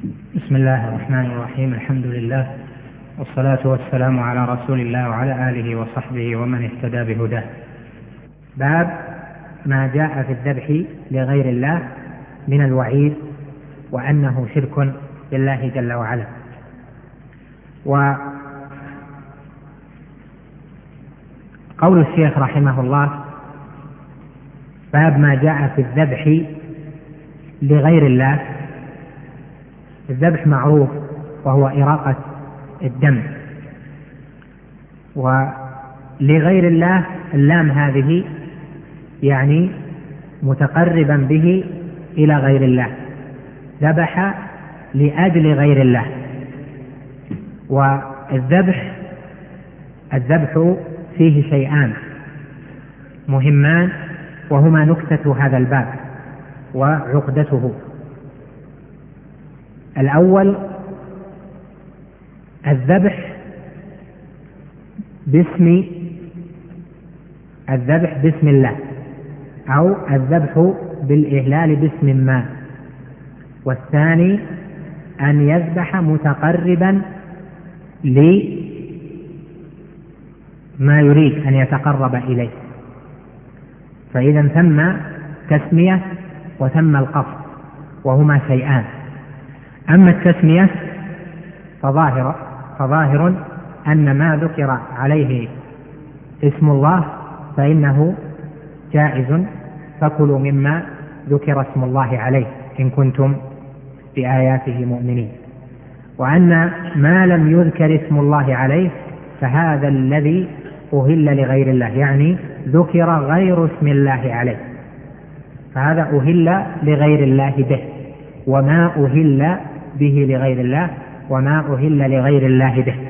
بسم الله الرحمن الرحيم. الحمد لله والصلاة والسلام على رسول الله وعلى آله وصحبه ومن اهتدى بهداه. باب ما جاء في الذبح لغير الله من الوعيد وأنه شرك بالله جل وعلا. وقول الشيخ رحمه الله: باب ما جاء في الذبح لغير الله. الذبح معروف وهو إراقة الدم، ولغير الله اللام هذه يعني متقربا به إلى غير الله، ذبح لأجل غير الله. والذبح فيه شيئان مهمان وهما نكتة هذا الباب وعقدته. الأول الذبح باسم الله، أو الذبح بالإهلال باسم ما. والثاني أن يذبح متقربا لما يريد أن يتقرب إليه، فإذا ثم تسمية وثم القصد وهما شيئان. أما التسمية فظاهر أن ما ذكر عليه اسم الله فإنه جائز، فكلوا مما ذكر اسم الله عليه إن كنتم بآياته مؤمنين. وأن ما لم يذكر اسم الله عليه فهذا الذي أهل لغير الله، يعني ذكر غير اسم الله عليه، فهذا أهل لغير الله به. وما أهل به لغير الله وما أهل لغير الله به.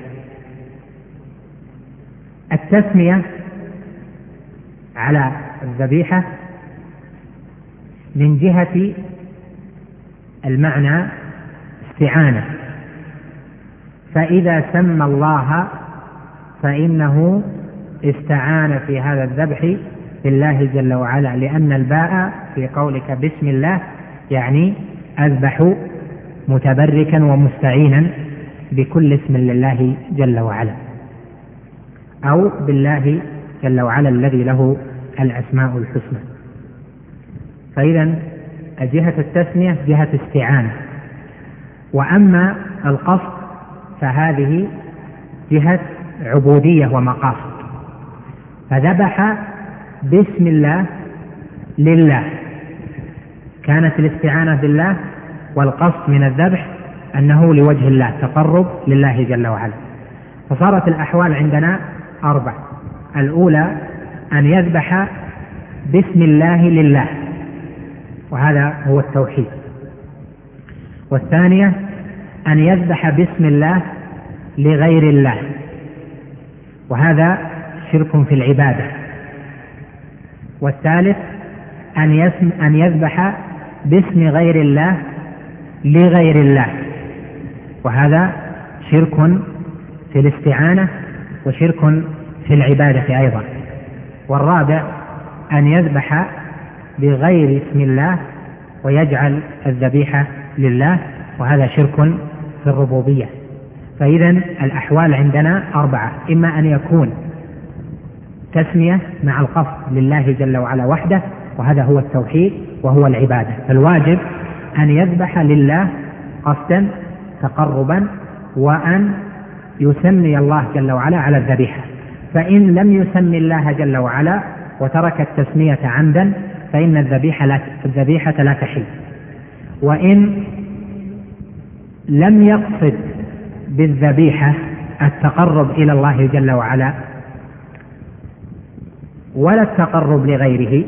التسمية على الذبيحة من جهة المعنى استعانة، فإذا سمى الله فإنه استعان في هذا الذبح بالله جل وعلا، لأن الباء في قولك بسم الله يعني أذبح متبركا ومستعينا بكل اسم لله جل وعلا، أو بالله جل وعلا الذي له الأسماء الحسنى. فإذا جهة التسمية جهة استعانة. وأما القصد فهذه جهة عبودية ومقاصد، فذبح باسم الله لله، كانت الاستعانة بالله والقصد من الذبح أنه لوجه الله، تقرب لله جل وعلا. فصارت الأحوال عندنا 4: الأولى أن يذبح باسم الله لله، وهذا هو التوحيد. والثانية أن يذبح باسم الله لغير الله، وهذا شرك في العبادة. والثالث أن يذبح باسم غير الله لغير الله، وهذا شرك في الاستعانة وشرك في العبادة أيضا. والرابع أن يذبح بغير اسم الله ويجعل الذبيحة لله، وهذا شرك في الربوبية. فإذا الأحوال عندنا 4: إما أن يكون تسمية مع القصد لله جل وعلا وحده، وهذا هو التوحيد وهو العبادة، فالواجب أن يذبح لله قصدا تقربا، وأن يسمي الله جل وعلا على الذبيحة. فإن لم يسمي الله جل وعلا وترك التسمية عمدا فإن الذبيحة لا تحل. وإن لم يقصد بالذبيحة التقرب إلى الله جل وعلا ولا التقرب لغيره،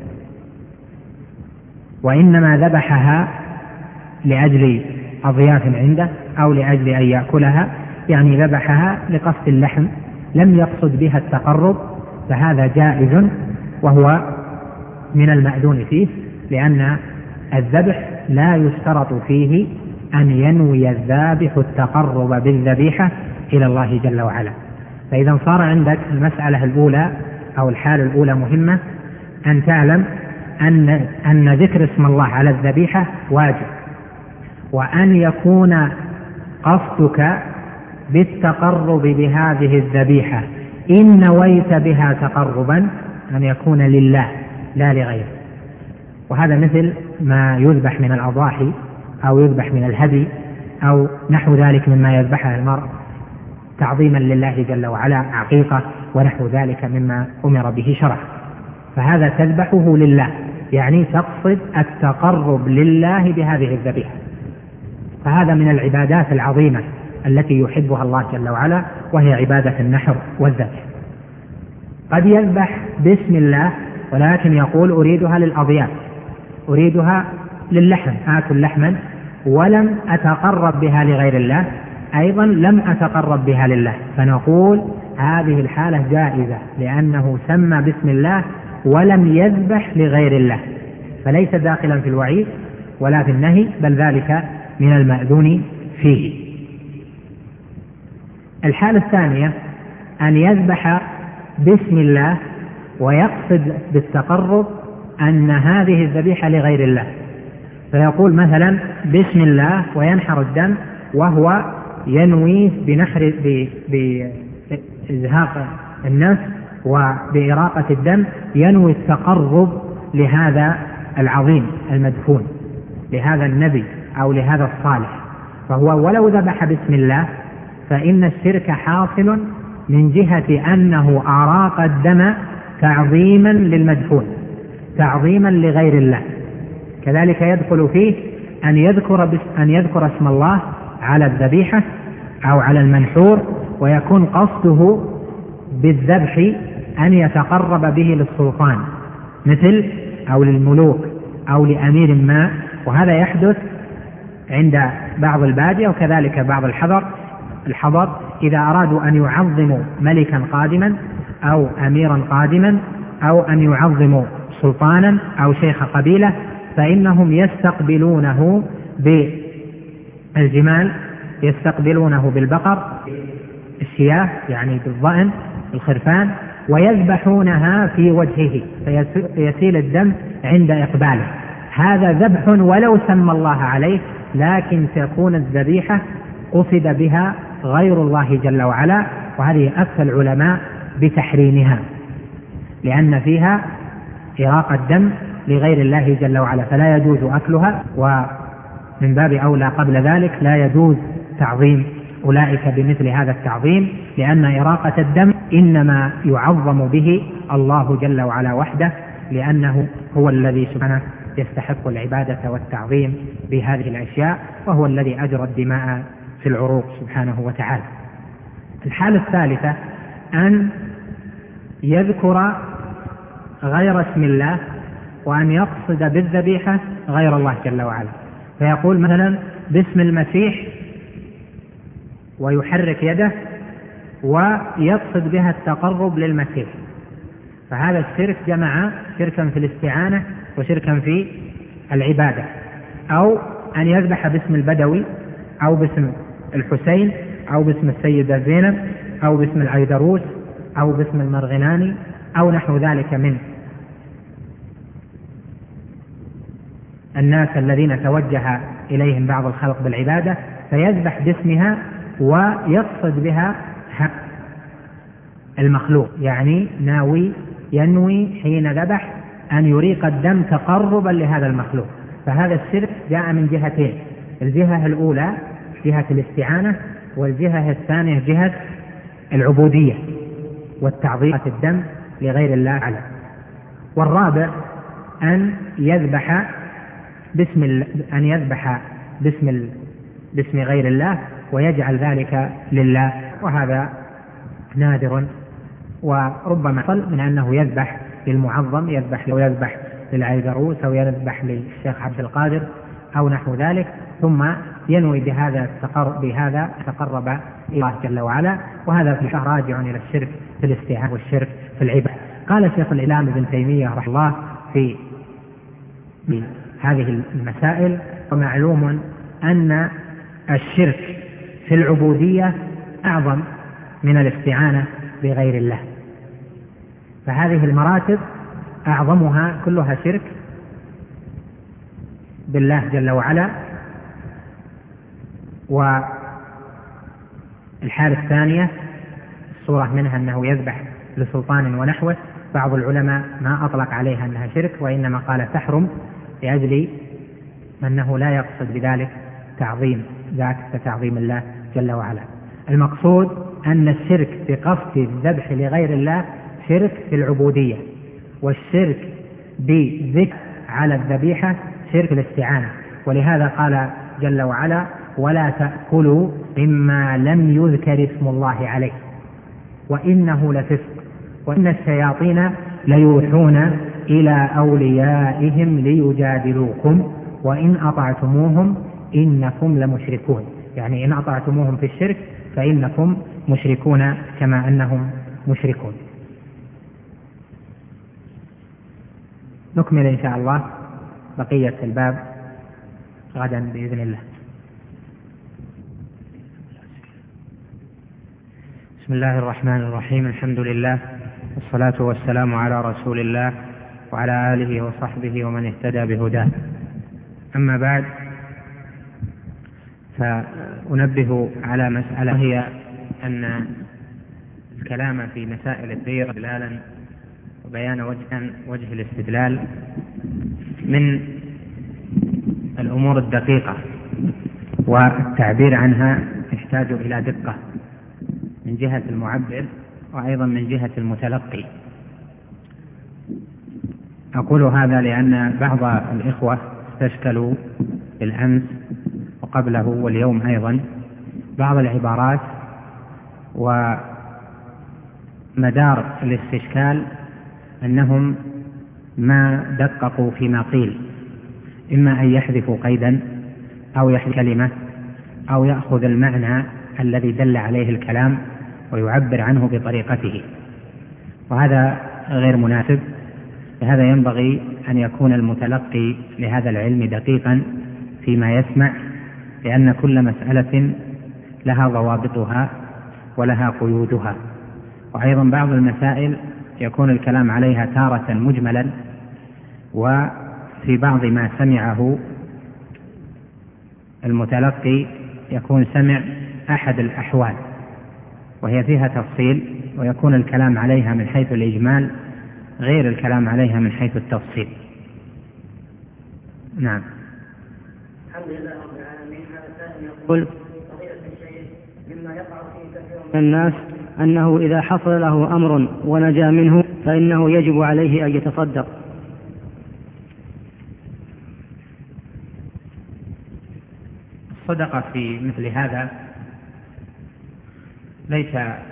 وإنما ذبحها لأجل أضياف عنده أو لأجل أن يأكلها، يعني ذبحها لقصد اللحم لم يقصد بها التقرب، فهذا جائز وهو من المأذون فيه، لأن الذبح لا يشترط فيه أن ينوي الذابح التقرب بالذبيحة إلى الله جل وعلا. فإذا صار عندك المسألة الأولى أو الحالة الأولى مهمة، أن تعلم أن ذكر اسم الله على الذبيحة واجب، وأن يكون قصدك بالتقرب بهذه الذبيحة إن نويت بها تقربا أن يكون لله لا لغيره. وهذا مثل ما يذبح من الأضاحي أو يذبح من الهدي أو نحو ذلك مما يذبحها المرء تعظيما لله جل وعلا، عقيقة ونحو ذلك مما أمر به شرعا، فهذا تذبحه لله، يعني تقصد التقرب لله بهذه الذبيحة. فهذا من العبادات العظيمة التي يحبها الله جل وعلا، وهي عبادة النحر والذبح. قد يذبح باسم الله ولكن يقول أريدها للأضياف، أريدها للحم، آكل لحما ولم أتقرب بها لغير الله، أيضا لم أتقرب بها لله، فنقول هذه الحالة جائزة لأنه سمى باسم الله ولم يذبح لغير الله، فليس داخلا في الوعيد ولا في النهي، بل ذلك من المأذون فيه. الحالة الثانية أن يذبح باسم الله ويقصد بالتقرب أن هذه الذبيحة لغير الله، فيقول مثلا بسم الله وينحر الدم وهو ينوي بنحر بإزهاق النفس وبإراقة الدم، ينوي التقرب لهذا العظيم المدفون، لهذا النبي أو لهذا الصالح، فهو ولو ذبح بسم الله فإن الشرك حاصل من جهة أنه أراق الدم تعظيما للمدفون، تعظيما لغير الله. كذلك يدخل فيه أن يذكر اسم الله على الذبيحة أو على المنحور، ويكون قصده بالذبح أن يتقرب به للسلطان مثل أو للملوك أو لأمير ما، وهذا يحدث عند بعض البادية وكذلك بعض الحضر إذا أرادوا أن يعظموا ملكا قادما أو أميرا قادما أو أن يعظموا سلطانا أو شيخ قبيلة، فإنهم يستقبلونه بالجمال، يستقبلونه بالبقر، الشياه يعني بالضأن، الخرفان، ويذبحونها في وجهه فيسيل الدم عند إقباله. هذا ذبح ولو سمى الله عليه، لكن تكون الذبيحة قصد بها غير الله جل وعلا، وهذه أفتى العلماء بتحريمها لأن فيها إراقة الدم لغير الله جل وعلا، فلا يجوز أكلها، ومن باب أولى قبل ذلك لا يجوز تعظيم أولئك بمثل هذا التعظيم، لأن إراقة الدم إنما يعظم به الله جل وعلا وحده، لأنه هو الذي سبحانه يستحق العبادة والتعظيم بهذه الأشياء، وهو الذي أجرى الدماء في العروق سبحانه وتعالى. الحالة الثالثة أن يذكر غير اسم الله وأن يقصد بالذبيحة غير الله جل وعلا، فيقول مثلا باسم المسيح ويحرك يده ويقصد بها التقرب للمسيح، فهذا الشرك جمع شركا في الاستعانة وشركا في العبادة. أو أن يذبح باسم البدوي أو باسم الحسين أو باسم السيدة زينب أو باسم العيدروس أو باسم المرغناني أو نحو ذلك من الناس الذين توجه إليهم بعض الخلق بالعبادة، فيذبح باسمها ويقصد بها المخلوق، يعني ينوي حين ذبح أن يريق الدم تقربا لهذا المخلوق. فهذا الشرك جاء من جهتين، الجهة الأولى جهة الاستعانة، والجهة الثانية جهة العبودية والتعظيم الدم لغير الله على. والرابع أن يذبح باسم غير الله ويجعل ذلك لله، وهذا نادر، وربما حصل من أنه يذبح للمعظم، يذبح للعيدروس أو يذبح للشيخ عبد القادر أو نحو ذلك، ثم ينوي بهذا تقرب إلى الله جل وعلا، وهذا في راجع إلى الشرك في الاستعانة والشرك في العبادة. قال شيخ الإسلام ابن تيمية رحمه الله في هذه المسائل: ومعلوم أن الشرك في العبودية أعظم من الاستعانة بغير الله، فهذه المراتب أعظمها كلها شرك بالله جل وعلا، والحالة الثانية الصورة منها أنه يذبح لسلطان ونحوه، بعض العلماء ما أطلق عليها أنها شرك، وإنما قال تحرم لأجل أنه لا يقصد بذلك تعظيم ذاك كتعظيم الله جل وعلا. المقصود أن الشرك بقصد الذبح لغير الله شرك في العبودية، والشرك بذكر على الذبيحة شرك الاستعانة. ولهذا قال جل وعلا ولا تأكلوا مما لم يذكر اسم الله عليه وإنه لفسق وإن الشياطين ليوحون إلى أوليائهم ليجادلوكم وإن أطعتموهم إنكم لمشركون، يعني إن أطعتموهم في الشرك فإنكم مشركون كما أنهم مشركون. نكمل إن شاء الله بقية الباب غدا بإذن الله. بسم الله الرحمن الرحيم، الحمد لله والصلاة والسلام على رسول الله وعلى آله وصحبه ومن اهتدى بهداه. أما بعد، فأنبه على مسألة، هي أن الكلام في مسائل الدير استدلالا وبيان وجه الاستدلال من الأمور الدقيقة، والتعبير عنها يحتاج إلى دقة من جهة المعبر وأيضا من جهة المتلقي. أقول هذا لأن بعض الإخوة استشكلوا بالأمس وقبله واليوم أيضا بعض العبارات، ومدار الاستشكال أنهم ما دققوا فيما قيل، إما أن يحذفوا قيدا أو يحذف كلمة أو يأخذ المعنى الذي دل عليه الكلام ويعبر عنه بطريقته، وهذا غير مناسب. لهذا ينبغي أن يكون المتلقي لهذا العلم دقيقا فيما يسمع، لأن كل مسألة لها ضوابطها ولها قيودها. وأيضا بعض المسائل يكون الكلام عليها تارة مجملا، وفي بعض ما سمعه المتلقي يكون سمع أحد الأحوال وهي فيها تفصيل، ويكون الكلام عليها من حيث الإجمال غير الكلام عليها من حيث التفصيل. نعم. الحمد لله رب العالمين. هذا سائل يقول فضيلة الشيخ، مما يقع فيه كثير من الناس أنه إذا حصل له أمر ونجا منه فإنه يجب عليه أن يتصدق. الصدقة في مثل هذا ليس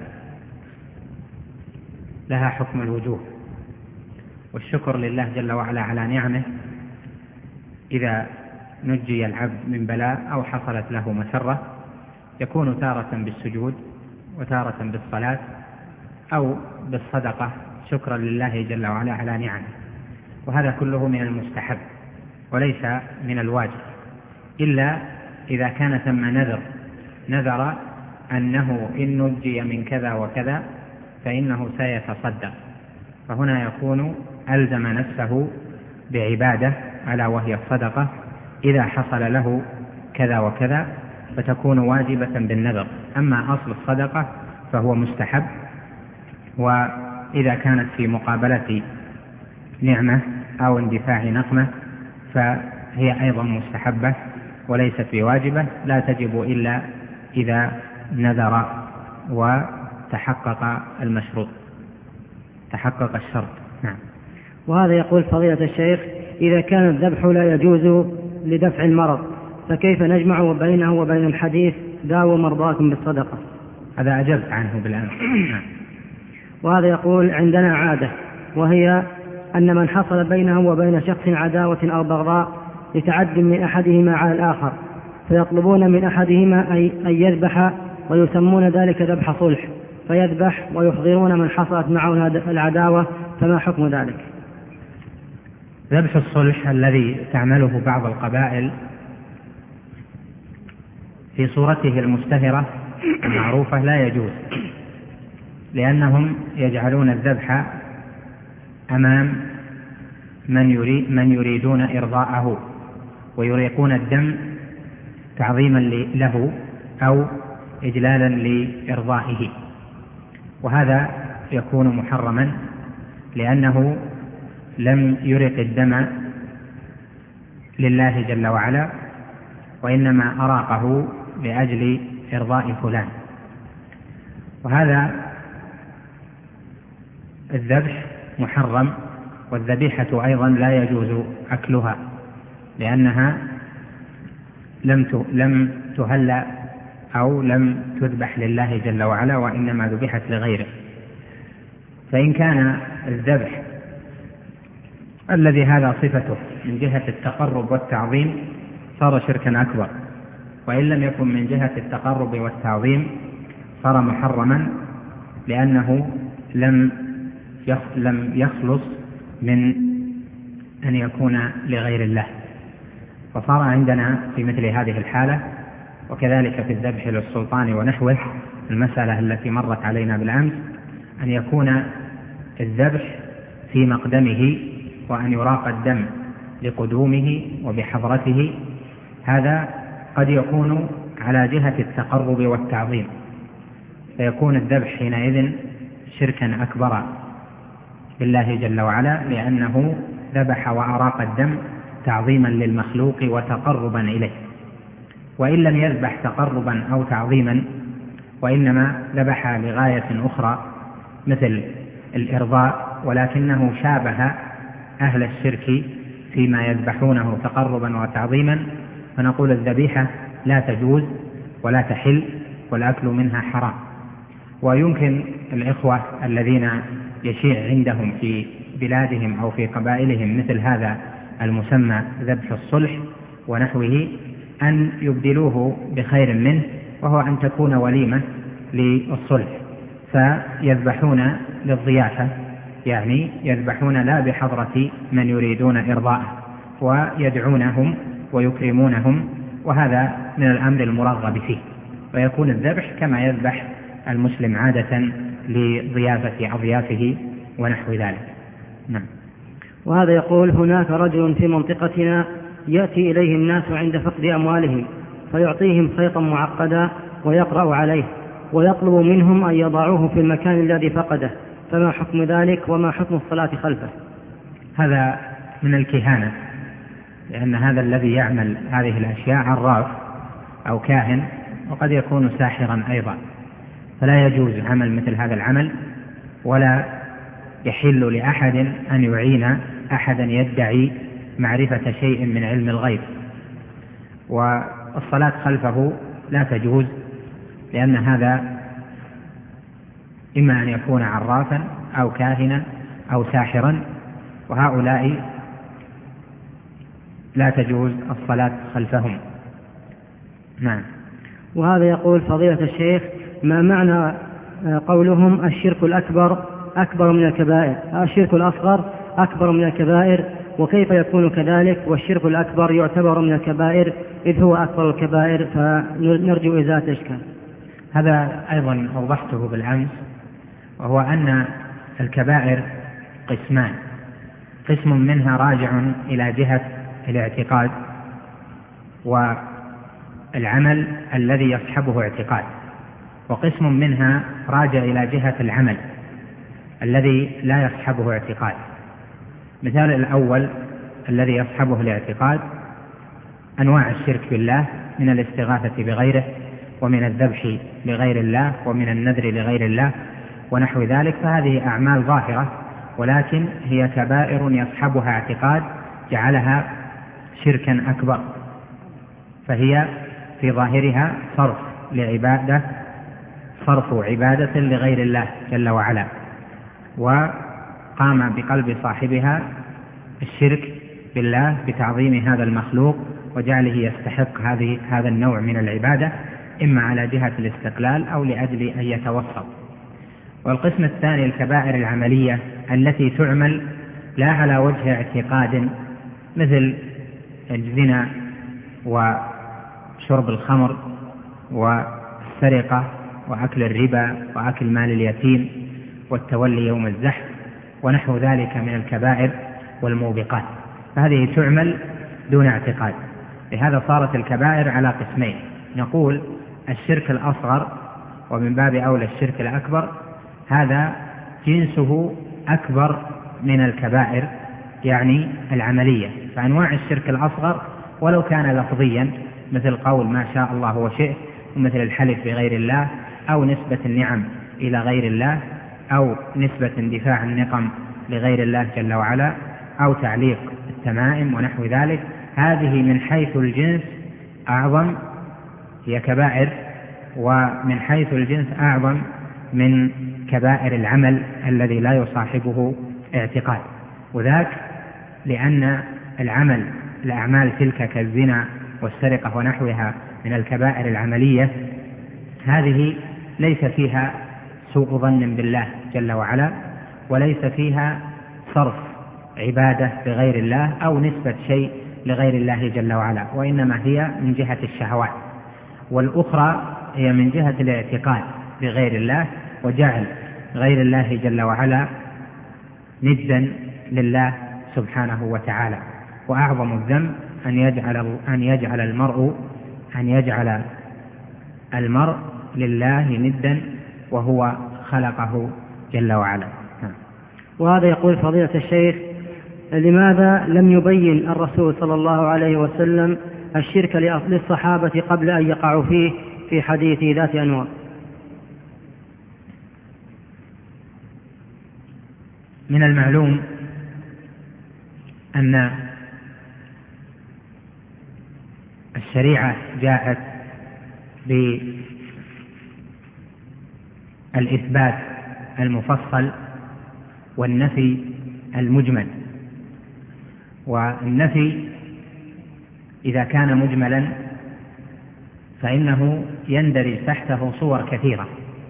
لها حكم الوجوب، والشكر لله جل وعلا على نعمه إذا نجي العبد من بلاء أو حصلت له مسرة، يكون تارة بالسجود وتارة بالصلاة أو بالصدقة شكرا لله جل وعلا على نعمه، وهذا كله من المستحب وليس من الواجب، إلا إذا كان ثم نذر أنه إن نجي من كذا وكذا فإنه سيتصدق، فهنا يكون ألزم نفسه بعبادة ألا وهي الصدقة إذا حصل له كذا وكذا، فتكون واجبة بالنذر. أما أصل الصدقة فهو مستحب، وإذا كانت في مقابلة نعمة أو اندفاع نقمة فهي أيضا مستحبة وليست بواجبة، لا تجب إلا إذا نذر وتحقق المشروط، تحقق الشرط. نعم. وهذا يقول فضيلة الشيخ، إذا كان الذبح لا يجوز لدفع المرض فكيف نجمع بينه وبين الحديث داووا مرضاكم بالصدقة؟ هذا أجبت عنه بالأمس. وهذا يقول عندنا عادة، وهي أن من حصل بينه وبين شخص عداوة أو بغضاء لتعد من أحدهما على الآخر فيطلبون من أحدهما أن يذبح ويسمون ذلك ذبح صلح، فيذبح ويحضرون من حصلت معه العداوة، فما حكم ذلك؟ ذبح الصلح الذي تعمله بعض القبائل في صورته المشتهرة المعروفة لا يجوز، لأنهم يجعلون الذبح أمام من يريدون إرضاءه، ويريقون الدم تعظيما له أو إجلالا لإرضائه، وهذا يكون محرما لأنه لم يرق الدم لله جل وعلا، وإنما أراقه لأجل إرضاء فلان. وهذا الذبح محرم، والذبيحة أيضا لا يجوز أكلها لأنها لم تهلأ أو لم تذبح لله جل وعلا، وإنما ذبحت لغيره. فإن كان الذبح الذي هذا صفته من جهة التقرب والتعظيم صار شركا أكبر، وإن لم يكن من جهة التقرب والتعظيم صار محرما لأنه لم يخلص من أن يكون لغير الله. فصار عندنا في مثل هذه الحالة، وكذلك في الذبح للسلطان ونحوه المسألة التي مرت علينا بالأمس، أن يكون الذبح في مقدمه وأن يراق الدم لقدومه وبحضرته، هذا قد يكون على جهة التقرب والتعظيم، فيكون الذبح حينئذ شركا أكبر بالله جل وعلا، لأنه ذبح وأراق الدم تعظيما للمخلوق وتقربا إليه. وإن لم يذبح تقربا أو تعظيما وإنما ذبح لغاية أخرى مثل الإرضاء، ولكنه شابه أهل الشرك فيما يذبحونه تقربا وتعظيما، فنقول الذبيحة لا تجوز ولا تحل والأكل منها حرام. ويمكن الإخوة الذين يشيع عندهم في بلادهم أو في قبائلهم مثل هذا المسمى ذبح الصلح ونحوه أن يبدلوه بخير منه، وهو أن تكون وليمة للصلح، فيذبحون للضيافة، يعني يذبحون لا بحضرة من يريدون إرضاءه، ويدعونهم ويكرمونهم، وهذا من الأمر المرغب فيه، ويكون الذبح كما يذبح المسلم عادة لضيافة أضيافه ونحو ذلك. نعم. وهذا يقول: هناك رجل في منطقتنا يأتي إليه الناس عند فقد أموالهم فيعطيهم خيطا معقدا ويقرأ عليه ويطلب منهم أن يضعوه في المكان الذي فقده، فما حكم ذلك وما حكم الصلاة خلفه؟ هذا من الكهانة، لأن هذا الذي يعمل هذه الأشياء عراف أو كاهن، وقد يكون ساحرا أيضا، فلا يجوز عمل مثل هذا العمل، ولا يحل لأحد أن يعين أحدا يدعي معرفة شيء من علم الغيب. والصلاة خلفه لا تجوز، لأن هذا إما أن يكون عرافا أو كاهنا أو ساحرا، وهؤلاء لا تجوز الصلاة خلفهم. نعم. وهذا يقول: فضيلة الشيخ، ما معنى قولهم الشرك الأكبر أكبر من الكبائر، الشرك الأصغر أكبر من الكبائر، وكيف يكون كذلك والشرك الأكبر يعتبر من الكبائر إذ هو أكبر الكبائر؟ فنرجو إزالة الإشكال. هذا أيضا أوضحته بالأمس، وهو أن الكبائر قسمان: قسم منها راجع إلى جهة الاعتقاد والعمل الذي يصحبه اعتقاد، وقسم منها راجع إلى جهة العمل الذي لا يصحبه اعتقاد. مثال الأول الذي يصحبه الاعتقاد أنواع الشرك بالله من الاستغاثة بغيره، ومن الذبح لغير الله، ومن النذر لغير الله ونحو ذلك، فهذه أعمال ظاهرة، ولكن هي كبائر يصحبها اعتقاد جعلها شركا أكبر، فهي في ظاهرها صرف عبادة لغير الله جل وعلا، وقام بقلب صاحبها الشرك بالله بتعظيم هذا المخلوق وجعله يستحق هذا النوع من العبادة، إما على جهة الاستقلال أو لأجل أن يتوسط. والقسم الثاني الكبائر العملية التي تعمل لا على وجه اعتقاد، مثل الزنا وشرب الخمر والسرقة وأكل الربا وأكل مال اليتيم والتولي يوم الزحف ونحو ذلك من الكبائر والموبقات، فهذه تعمل دون اعتقاد. لهذا صارت الكبائر على قسمين. نقول الشرك الأصغر ومن باب أولى الشرك الأكبر، هذا جنسه أكبر من الكبائر يعني العملية. فأنواع الشرك الأصغر ولو كان لفظيا مثل قول ما شاء الله وشئت، ومثل الحلف بغير الله، أو نسبة النعم إلى غير الله، أو نسبة اندفاع النقم لغير الله جل وعلا، أو تعليق التمائم ونحو ذلك، هذه من حيث الجنس أعظم، هي كبائر، ومن حيث الجنس أعظم من كبائر العمل الذي لا يصاحبه اعتقاد. وذاك لأن الأعمال تلك كالزنا والسرقة ونحوها من الكبائر العملية، هذه ليس فيها سوء ظن بالله جل وعلا، وليس فيها صرف عبادة بغير الله أو نسبة شيء لغير الله جل وعلا، وإنما هي من جهة الشهوات. والأخرى هي من جهة الاعتقاد بغير الله وجعل غير الله جل وعلا ندا لله سبحانه وتعالى. وأعظم الذنب أن يجعل المرء لله ندا وهو خلقه جل وعلا. وهذا يقول فضيلة الشيخ: لماذا لم يبين الرسول صلى الله عليه وسلم الشرك للصحابة قبل أن يقعوا فيه في حديث ذات أنواع؟ من المعلوم أن الشريعة جاءت بالإثبات المفصل والنفي المجمل. والنفي إذا كان مجملا فإنه يندرج تحته صور كثيرة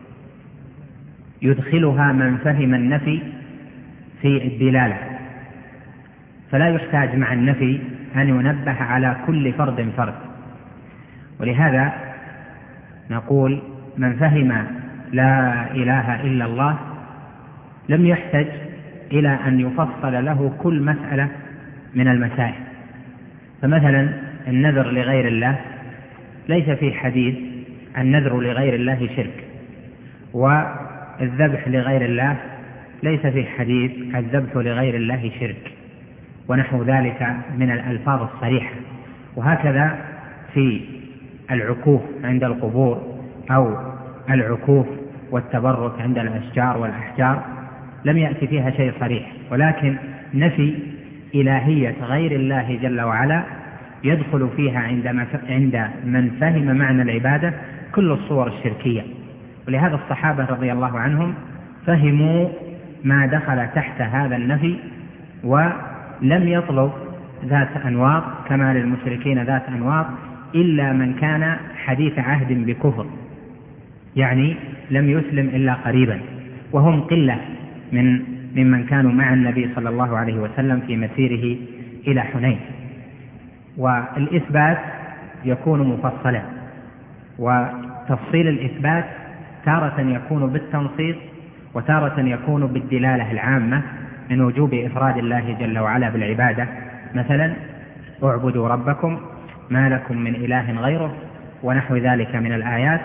يدخلها من فهم النفي في الدلالة، فلا يحتاج مع النفي أن ينبه على كل فرد فرد. ولهذا نقول من فهم لا إله إلا الله لم يحتج إلى أن يفصل له كل مسألة من المسائل. فمثلا النذر لغير الله ليس في حديث النذر لغير الله شرك، والذبح لغير الله ليس في حديث الذبح لغير الله شرك، ونحو ذلك من الألفاظ الصريحة. وهكذا في العكوف عند القبور أو العكوف والتبرك عند الأشجار والأحجار لم يأتي فيها شيء صريح، ولكن نفي إلهية غير الله جل وعلا يدخل فيها عند من فهم معنى العبادة كل الصور الشركية. ولهذا الصحابة رضي الله عنهم فهموا ما دخل تحت هذا النفي، ولم يطلب ذات أنواط كما للمشركين ذات أنواط إلا من كان حديث عهد بكفر، يعني لم يسلم إلا قريبا، وهم قلة ممن كانوا مع النبي صلى الله عليه وسلم في مسيره إلى حنين. والإثبات يكون مفصلا، وتفصيل الإثبات تارة يكون بالتنصيص وتارة يكون بالدلالة العامة من وجوب إفراد الله جل وعلا بالعبادة، مثلا اعبدوا ربكم ما لكم من إله غيره ونحو ذلك من الآيات.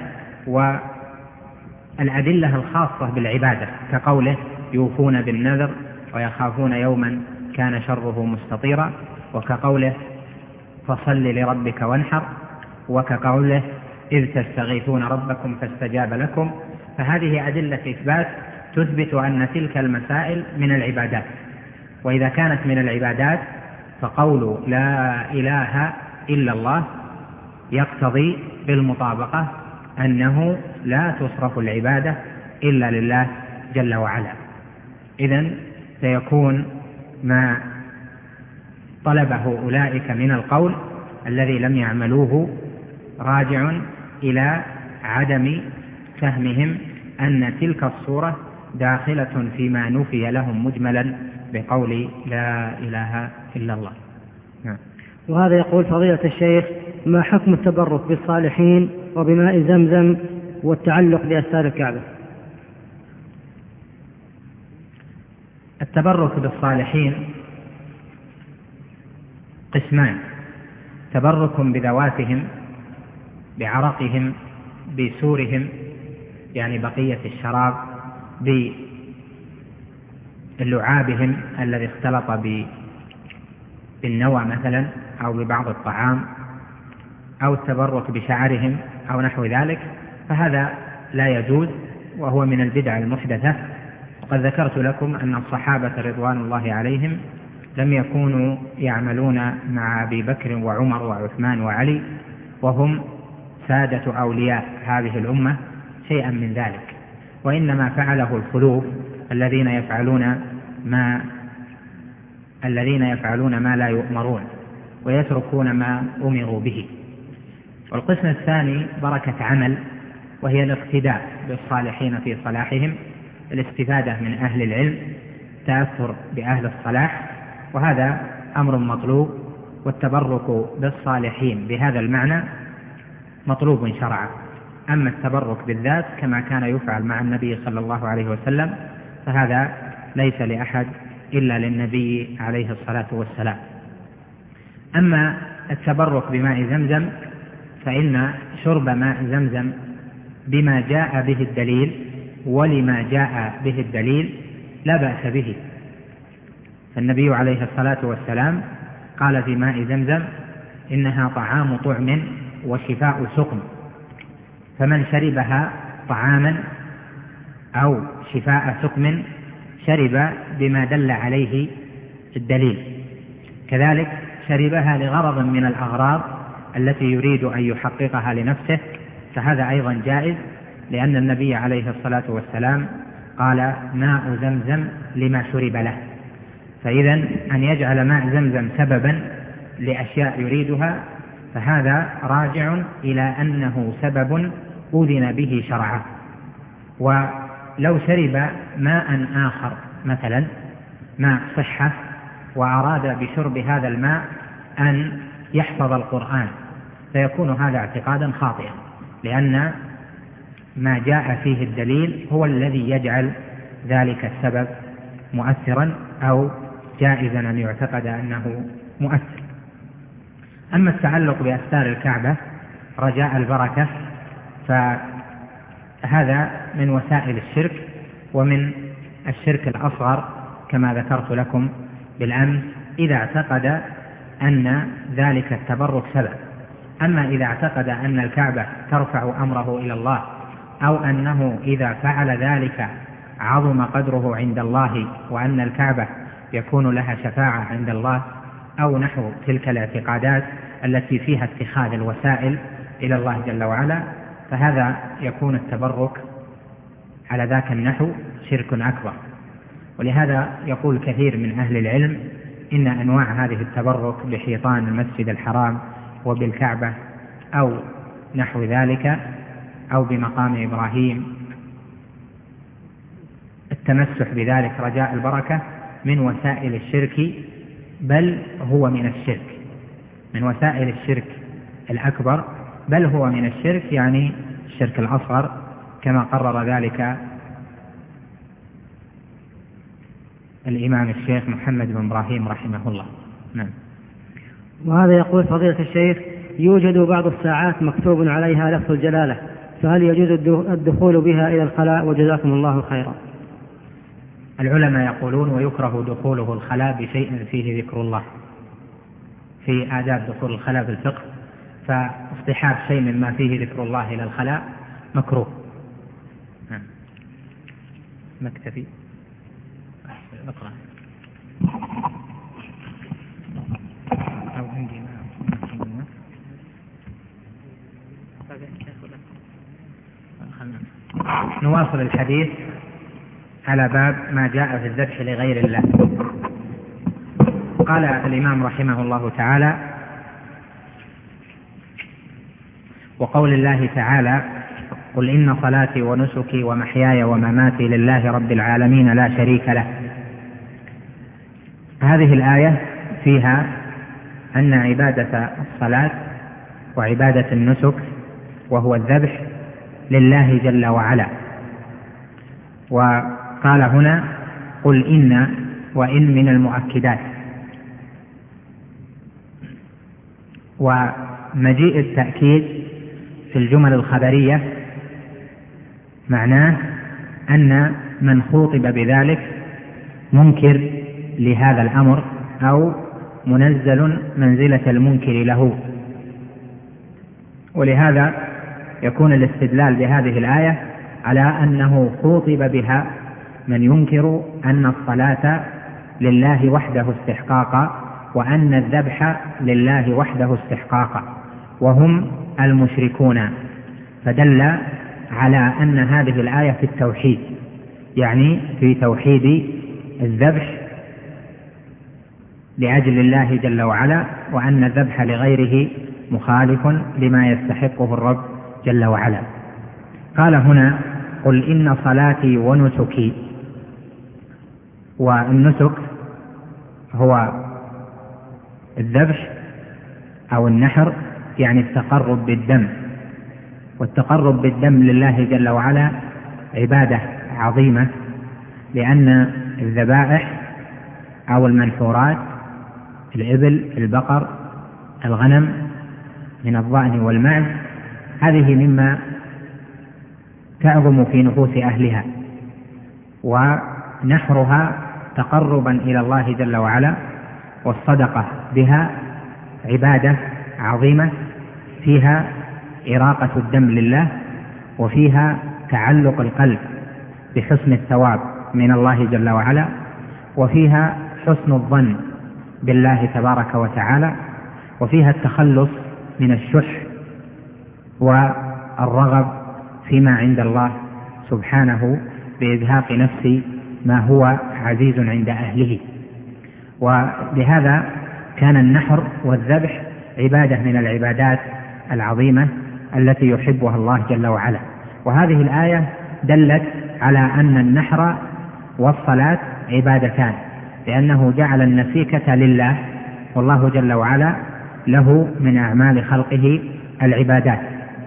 والأدلة الخاصة بالعبادة كقوله يوفون بالنذر ويخافون يوما كان شره مستطيرا، وكقوله فصل لربك وانحر، وكقوله إذ تستغيثون ربكم فاستجاب لكم. فهذه أدلة إثبات تثبت أن تلك المسائل من العبادات. وإذا كانت من العبادات فقول لا إله إلا الله يقتضي بالمطابقة أنه لا تصرف العبادة إلا لله جل وعلا. إذن سيكون ما طلبه أولئك من القول الذي لم يعملوه راجع إلى عدم فهمهم أن تلك الصورة داخلة فيما نفي لهم مجملا بقول لا إله إلا الله. وهذا يقول فضيلة الشيخ: ما حكم التبرك بالصالحين وبماء زمزم والتعلق بأستار الكعبة؟ التبرك بالصالحين قسمان: تبرك بذواتهم، بعرقهم، بسورهم، يعني بقية الشراب، بلعابهم الذي اختلط بالنوى مثلا أو ببعض الطعام، أو التبرك بشعرهم أو نحو ذلك، فهذا لا يجوز وهو من البدع المحدثة. وقد ذكرت لكم أن الصحابة رضوان الله عليهم لم يكونوا يعملون مع أبي بكر وعمر وعثمان وعلي وهم سادة أولياء هذه الأمة شيئا من ذلك، وإنما فعله الخلوف الذين يفعلون ما لا يؤمرون ويتركون ما أمروا به. والقسم الثاني بركة عمل، وهي الاقتداء بالصالحين في صلاحهم، الاستفادة من أهل العلم، التأثر بأهل الصلاح، وهذا أمر مطلوب. والتبرك بالصالحين بهذا المعنى مطلوب شرعا. أما التبرك بالذات كما كان يفعل مع النبي صلى الله عليه وسلم فهذا ليس لأحد إلا للنبي عليه الصلاة والسلام. أما التبرك بماء زمزم فإن شرب ماء زمزم بما جاء به الدليل ولما جاء به الدليل لا بأس به. فالنبي عليه الصلاة والسلام قال في ماء زمزم: إنها طعام طعم وشفاء سقم، فمن شربها طعاما أو شفاء سقم شرب بما دل عليه الدليل. كذلك شربها لغرض من الأغراض التي يريد أن يحققها لنفسه، فهذا أيضا جائز، لأن النبي عليه الصلاة والسلام قال: ماء زمزم لما شرب له. فإذا أن يجعل ماء زمزم سببا لأشياء يريدها فهذا راجع إلى أنه سبب أذن به شرعا. ولو شرب ماء آخر مثلا ماء صحة وأراد بشرب هذا الماء أن يحفظ القرآن فيكون هذا اعتقادا خاطئا، لأن ما جاء فيه الدليل هو الذي يجعل ذلك السبب مؤثرا أو جائزا أن يعتقد أنه مؤثر. أما التعلق بأستار الكعبة رجاء البركة فهذا من وسائل الشرك ومن الشرك الأصغر كما ذكرت لكم بالأمس، إذا اعتقد أن ذلك التبرك سبب. أما إذا اعتقد أن الكعبة ترفع أمره إلى الله، أو أنه إذا فعل ذلك عظم قدره عند الله، وأن الكعبة يكون لها شفاعة عند الله، أو نحو تلك الاعتقادات التي فيها اتخاذ الوسائل إلى الله جل وعلا، فهذا يكون التبرك على ذاك النحو شرك أكبر. ولهذا يقول كثير من أهل العلم إن أنواع هذه التبرك بحيطان المسجد الحرام وبالكعبة أو نحو ذلك أو بمقام إبراهيم، التمسح بذلك رجاء البركة من وسائل الشرك، بل هو من الشرك، من وسائل الشرك الأكبر، بل هو من الشرك يعني الشرك الأصغر كما قرر ذلك الإمام الشيخ محمد بن إبراهيم رحمه الله. نعم. وهذا يقول فضيلة الشيخ: يوجد بعض الساعات مكتوب عليها لفظ الجلالة، فهل يجوز الدخول بها إلى الخلاء؟ وجزاكم الله خيرا. العلماء يقولون ويكره دخوله الخلاء بشيء فيه ذكر الله، في آداب دخول الخلاء في الفقه، فاصطحاب شيء مما فيه ذكر الله إلى الخلاء مكروه. نكتفي. اقرأ. أو عندي نواصل الحديث على باب ما جاء في الذبح لغير الله. قال الإمام رحمه الله تعالى: وقول الله تعالى: قل إن صلاتي ونسكي ومحياي ومماتي لله رب العالمين لا شريك له. هذه الآية فيها أن عبادة الصلاة وعبادة النسك وهو الذبح لله جل وعلا. وقال هنا: قل إن، وإن من المؤكدات، ومجيء التأكيد في الجمل الخبرية معناه أن من خوطب بذلك منكر لهذا الأمر أو منزل منزلة المنكر له. ولهذا يكون الاستدلال بهذه الآية على أنه خوطب بها من ينكر أن الصلاة لله وحده استحقاقا وأن الذبح لله وحده استحقاقا، وهم المشركون، فدل على أن هذه الآية في التوحيد، يعني في توحيد الذبح لأجل الله جل وعلا، وأن الذبح لغيره مخالف لما يستحقه الرب جل وعلا. قال هنا: قل إن صلاتي ونسكي. والنسك هو الذبح أو النحر، يعني التقرب بالدم، والتقرب بالدم لله جل وعلا عبادة عظيمة، لأن الذبائح أو المنحورات الإبل، البقر، الغنم من الضأن والمعز، هذه مما تعظم في نفوس أهلها، ونحرها تقربا إلى الله جل وعلا، والصدقة بها عبادة عظيمة فيها إراقة الدم لله، وفيها تعلق القلب بحسن الثواب من الله جل وعلا، وفيها حسن الظن بالله تبارك وتعالى، وفيها التخلص من الشح والرغب فيما عند الله سبحانه بإزهاق نفس ما هو عزيز عند أهله. ولهذا كان النحر والذبح عبادة من العبادات العظيمة التي يحبها الله جل وعلا. وهذه الآية دلت على أن النحر والصلاة عبادتان، لأنه جعل النسيكة لله، والله جل وعلا له من أعمال خلقه العبادات،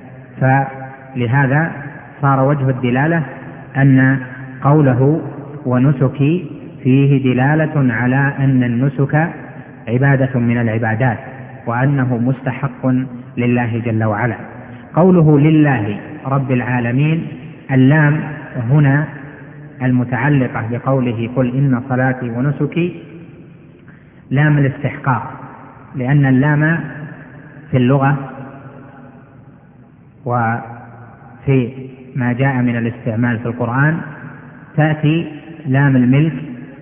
فلهذا صار وجه الدلالة أن قوله ونسكي فيه دلالة على أن النسك عبادة من العبادات، وأنه مستحق لله جل وعلا. قوله لله رب العالمين، اللام هنا المتعلقة بقوله قل إن صلاتي ونسكي لام الاستحقاق، لأن اللام في اللغة وفي ما جاء من الاستعمال في القرآن تأتي لام الملك،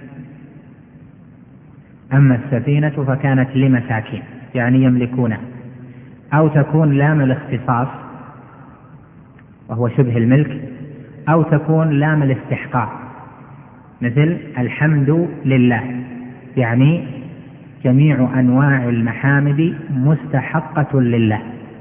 أما السفينة فكانت لمساكين يعني يملكونها، أو تكون لام الاختصاص وهو شبه الملك، أو تكون لام الاستحقاق مثل الحمد لله، يعني جميع أنواع المحامد مستحقة لله.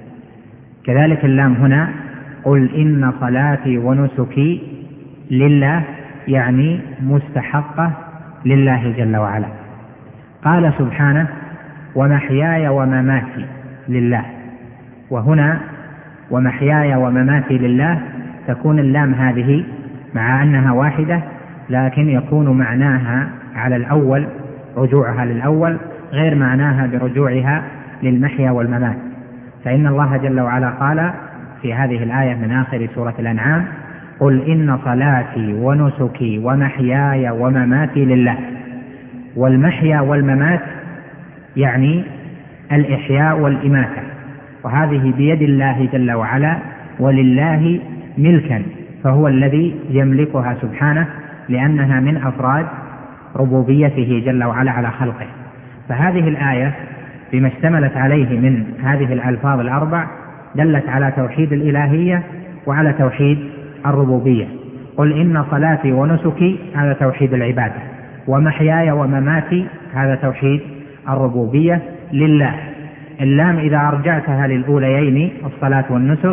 كذلك اللام هنا قل إن صلاتي ونسكي لله، يعني مستحقة لله جل وعلا. قال سبحانه ومحياي ومماتي لله، وهنا ومحياي ومماتي لله تكون اللام هذه مع أنها واحدة، لكن يكون معناها على الأول رجوعها للأول غير معناها برجوعها للمحيا والممات، فإن الله جل وعلا قال في هذه الآية من آخر سورة الأنعام قل إن صلاتي ونسكي ومحياي ومماتي لله. والمحيا والممات يعني الإحياء والإماتة، وهذه بيد الله جل وعلا ولله ملكا، فهو الذي يملكها سبحانه، لأنها من أفراد ربوبيته جل وعلا على خلقه. فهذه الآية بما اشتملت عليه من هذه الألفاظ الأربع دلت على توحيد الإلهية وعلى توحيد الربوبية. قل إن صلاتي ونسكي هذا توحيد العبادة، ومحياي ومماتي هذا توحيد الربوبية لله. اللام إذا أرجعتها للأوليين الصلاة والنسك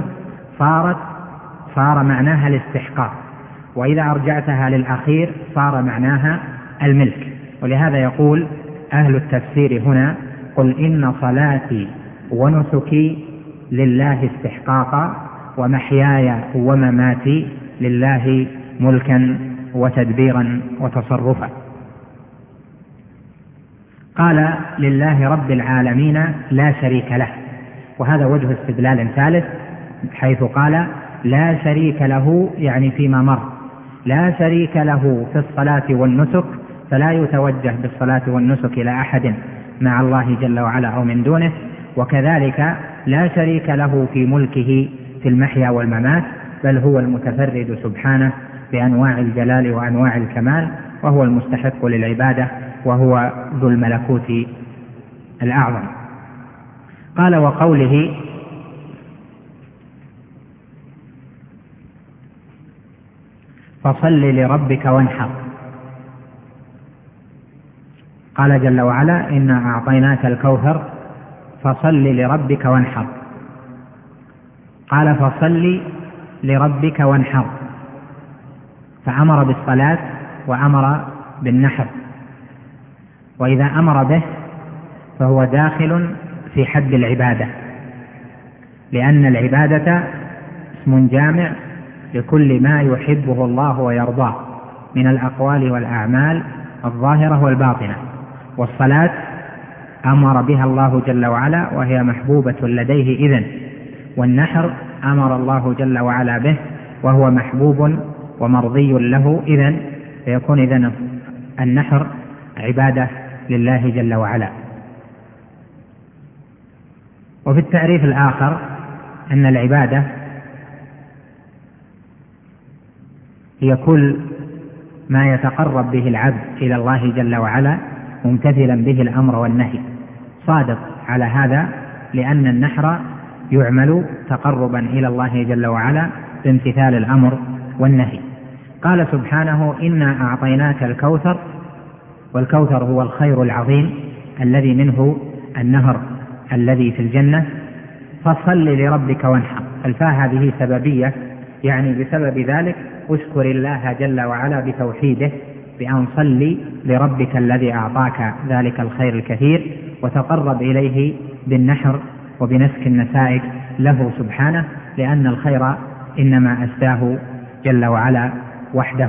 صار معناها الاستحقاق، وإذا أرجعتها للأخير صار معناها الملك. ولهذا يقول أهل التفسير هنا قل إن صلاتي ونسكي لله استحقاقا، ومحياي ومماتي لله ملكا وتدبيرا وتصرفا. قال لله رب العالمين لا شريك له، وهذا وجه استدلال ثالث، حيث قال لا شريك له، يعني فيما مر لا شريك له في الصلاة والنسك، فلا يتوجه بالصلاة والنسك إلى أحد مع الله جل وعلا أو من دونه. وكذلك لا شريك له في ملكه في المحيا والممات، بل هو المتفرد سبحانه بأنواع الجلال وأنواع الكمال، وهو المستحق للعبادة، وهو ذو الملكوت الأعظم. قال وقوله فصل لربك وانحر، قال جل وعلا إنا أعطيناك الكوثر فصل لربك وانحر. قال فصل لربك وانحر، فأمر بالصلاة وأمر بالنحر، وإذا أمر به فهو داخل في حد العبادة، لأن العبادة اسم جامع لكل ما يحبه الله ويرضاه من الأقوال والأعمال الظاهرة والباطنة. والصلاة أمر بها الله جل وعلا وهي محبوبة لديه إذن، والنحر أمر الله جل وعلا به وهو محبوب ومرضي له إذن، فيكون إذن النحر عبادة لله جل وعلا. وفي التعريف الآخر أن العبادة هي كل ما يتقرب به العبد إلى الله جل وعلا ممتثلا به الأمر والنهي، صادق على هذا، لأن النحر يعمل تقربا إلى الله جل وعلا بامتثال الأمر والنهي. قال سبحانه إنا أعطيناك الكوثر، والكوثر هو الخير العظيم الذي منه النهر الذي في الجنة. فصل لربك وانحر، الفاء هذه سببية، يعني بسبب ذلك اشكر الله جل وعلا بتوحيده بأن صل لربك الذي أعطاك ذلك الخير الكثير، وتقرب إليه بالنحر وبنسك النسائك له سبحانه، لأن الخير إنما أسداه جل وعلا وحده.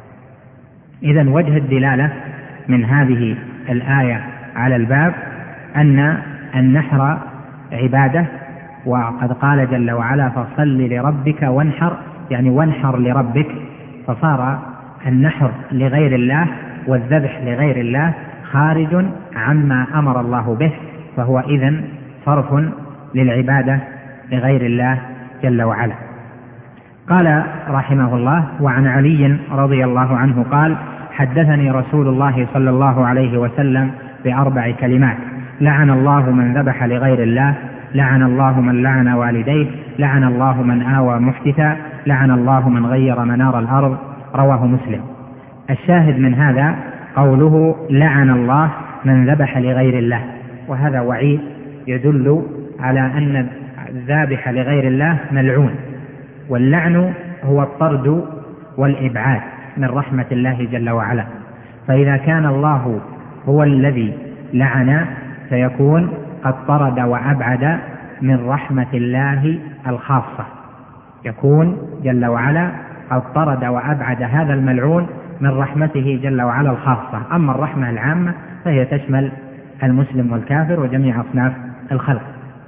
إذن وجه الدلالة من هذه الآية على الباب أن النحر عبادة، وقد قال جل وعلا فصل لربك وانحر، يعني وانحر لربك، فصار النحر لغير الله والذبح لغير الله خارج عما أمر الله به، فهو إذن صرف للعبادة لغير الله جل وعلا. قال رحمه الله وعن علي رضي الله عنه قال حدثني رسول الله صلى الله عليه وسلم ب4 كلمات: لعن الله من ذبح لغير الله، لعن الله من لعن والديه، لعن الله من آوى محدثا، لعن الله من غير منار الأرض. رواه مسلم. الشاهد من هذا قوله لعن الله من ذبح لغير الله، وهذا وعيد يدل على أن الذابح لغير الله ملعون، واللعن هو الطرد والإبعاد من رحمة الله جل وعلا. فإذا كان الله هو الذي لعن فيكون قد طرد وأبعد من رحمة الله الخاصة، يكون جل وعلا قد طرد وأبعد هذا الملعون من رحمته جل وعلا الخاصة. أما الرحمة العامة فهي تشمل المسلم والكافر وجميع أصناف الخلق.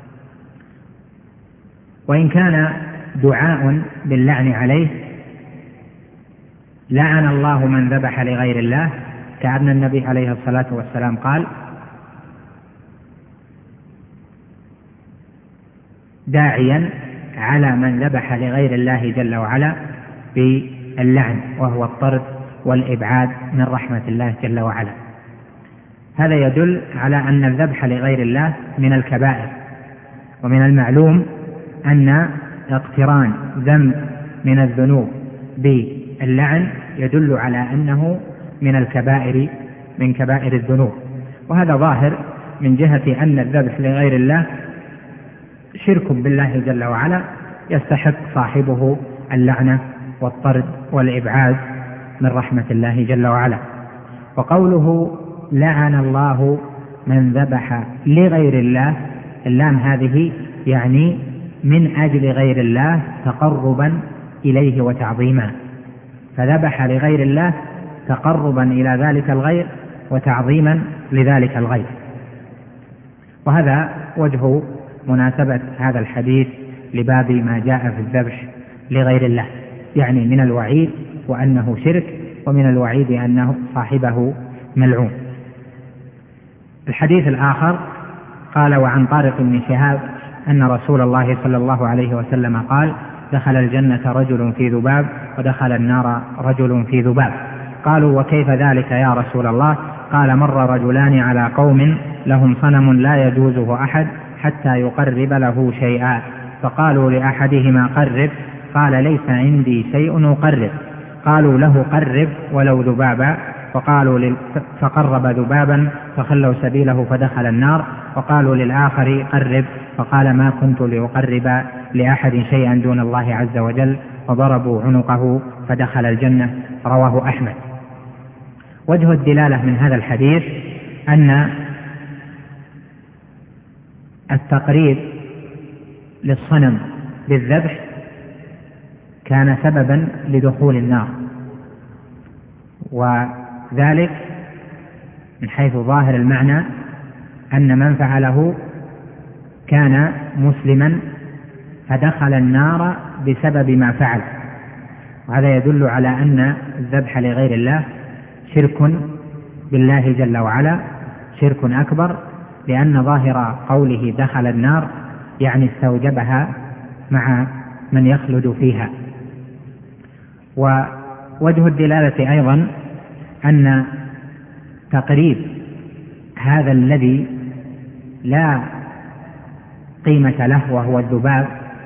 وإن كان دعاء باللعن عليه، لعن الله من ذبح لغير الله، كأن النبي عليه الصلاة والسلام قال داعيا على من ذبح لغير الله جل وعلا باللعن، وهو الطرد والإبعاد من رحمة الله جل وعلا. هذا يدل على أن الذبح لغير الله من الكبائر، ومن المعلوم أن اقتران ذنب من الذنوب باللعن يدل على أنه من الكبائر، من كبائر الذنوب. وهذا ظاهر من جهة أن الذبح لغير الله شرك بالله جل وعلا يستحق صاحبه اللعنة والطرد والإبعاد من رحمة الله جل وعلا. وقوله لعن الله من ذبح لغير الله، اللام هذه يعني من أجل غير الله تقربا إليه وتعظيما، فذبح لغير الله تقربا إلى ذلك الغير وتعظيما لذلك الغير. وهذا وجه مناسبة هذا الحديث لباب ما جاء في الذبح لغير الله، يعني من الوعيد وأنه شرك، ومن الوعيد أنه صاحبه ملعون. الحديث الآخر قال: وعن طارق بن شهاب أن رسول الله صلى الله عليه وسلم قال: دخل الجنة رجل في ذباب ودخل النار رجل في ذباب. قالوا: وكيف ذلك يا رسول الله؟ قال: مر رجلان على قوم لهم صنم لا يجوزه أحد حتى يقرب له شيئا، فقالوا لأحدهما: قرب. قال: ليس عندي شيء أقرب. قالوا له: قرب ولو ذبابا. فقرب ذبابا فخلوا سبيله فدخل النار. وقالوا للآخر: قرب. فقال: ما كنت لأقرب لأحد شيئا دون الله عز وجل. فضربوا عنقه فدخل الجنة. رواه أحمد. وجه الدلالة من هذا الحديث أن التقريب للصنم بالذبح كان سببا لدخول النار، وذلك من حيث ظاهر المعنى أن من فعله كان مسلما فدخل النار بسبب ما فعل، وهذا يدل على أن الذبح لغير الله شرك بالله جل وعلا، شرك أكبر، لأن ظاهر قوله دخل النار يعني استوجبها مع من يخلد فيها. ووجه الدلالة أيضا أن تقريب هذا الذي لا قيمة له وهو الذباب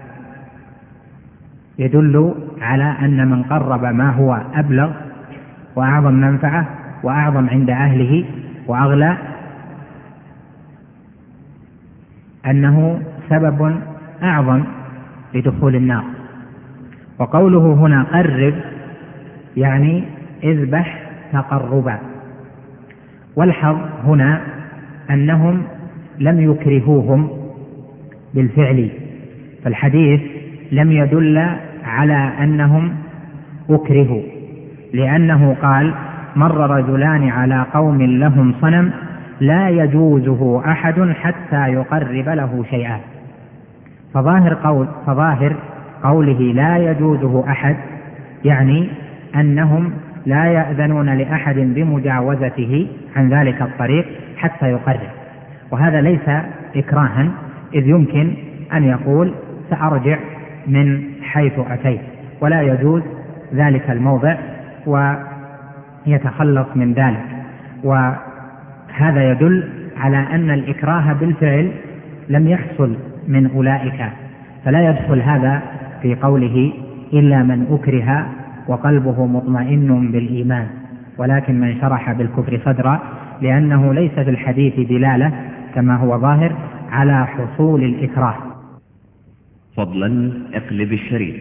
يدل على أن من قرب ما هو أبلغ وأعظم منفعة وأعظم عند أهله وأغلى أنه سبب أعظم لدخول النار. وقوله هنا قرب يعني اذبح تقربا. والحظ هنا أنهم لم يكرهوهم بالفعل، فالحديث لم يدل على أنهم أكرهوا، لأنه قال: مر رجلان على قوم لهم صنم لا يجوزه أحد حتى يقرب له شيئا. فظاهر قوله لا يجوزه أحد يعني أنهم لا يأذنون لأحد بمجاوزته عن ذلك الطريق حتى يقرب، وهذا ليس إكراها، إذ يمكن أن يقول: سأرجع من حيث أتيت، ولا يجوز ذلك الموضع ويتخلص من ذلك. وهذا يدل على أن الإكراه بالفعل لم يحصل من أولئك، فلا يدخل هذا في قوله إلا من أكره وقلبه مطمئن بالإيمان، ولكن من شرح بالكفر صدرا، لأنه ليس في الحديث دلالة كما هو ظاهر على حصول الإكراه. فضلا اقلب الشريف.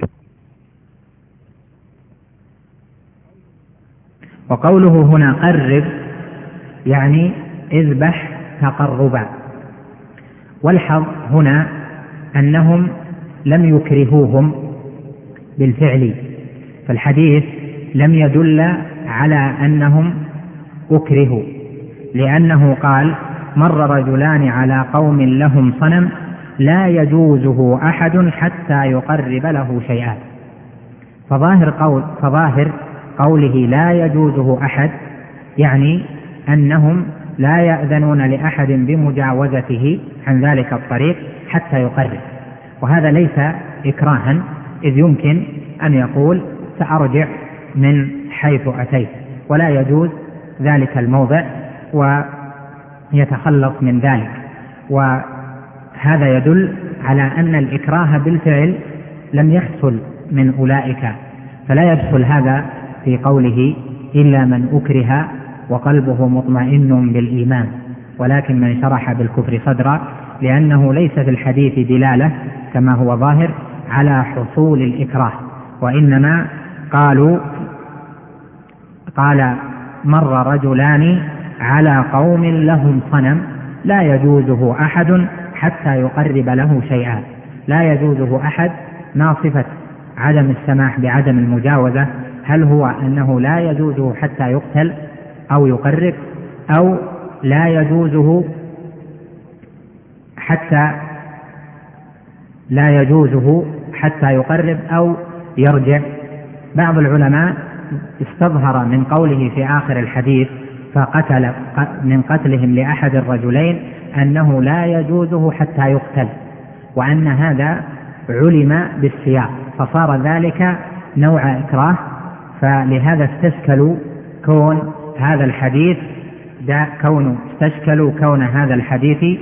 وقوله هنا قرب يعني اذبح تقربا. والحظ هنا أنهم لم يكرهوهم بالفعل، فالحديث لم يدل على أنهم أكرهوا، لأنه قال: مر رجلان على قوم لهم صنم لا يجوزه أحد حتى يقرب له شيئا. فظاهر قوله لا يجوزه أحد يعني أنهم لا يأذنون لأحد بمجاوزته عن ذلك الطريق حتى يقرب، وهذا ليس إكراها، إذ يمكن أن يقول: سأرجع من حيث أتيت، ولا يجوز ذلك الموضع ويتخلص من ذلك. وهذا يدل على أن الإكراه بالفعل لم يحصل من أولئك، فلا يدخل هذا في قوله إلا من أكره وقلبه مطمئن بالإيمان، ولكن من شرح بالكفر صدرا، لأنه ليس في الحديث دلالة كما هو ظاهر على حصول الإكراه، وإنما قال: مر رجلان على قوم لهم صنم لا يجوزه أحد حتى يقرب له شيئا. لا يجوزه أحد ناصفة عدم السماح بعدم المجاوزة، هل هو أنه لا يجوزه حتى يقتل أو يقرب، أو لا يجوزه حتى لا يجوزه حتى يقرب أو يرجع. بعض العلماء استظهر من قوله في آخر الحديث فقتل من قتلهم لأحد الرجلين أنه لا يجوزه حتى يقتل، وأن هذا علم بالسياق فصار ذلك نوع إكراه، فلهذا استشكلوا كون هذا الحديث كون هذا الحديث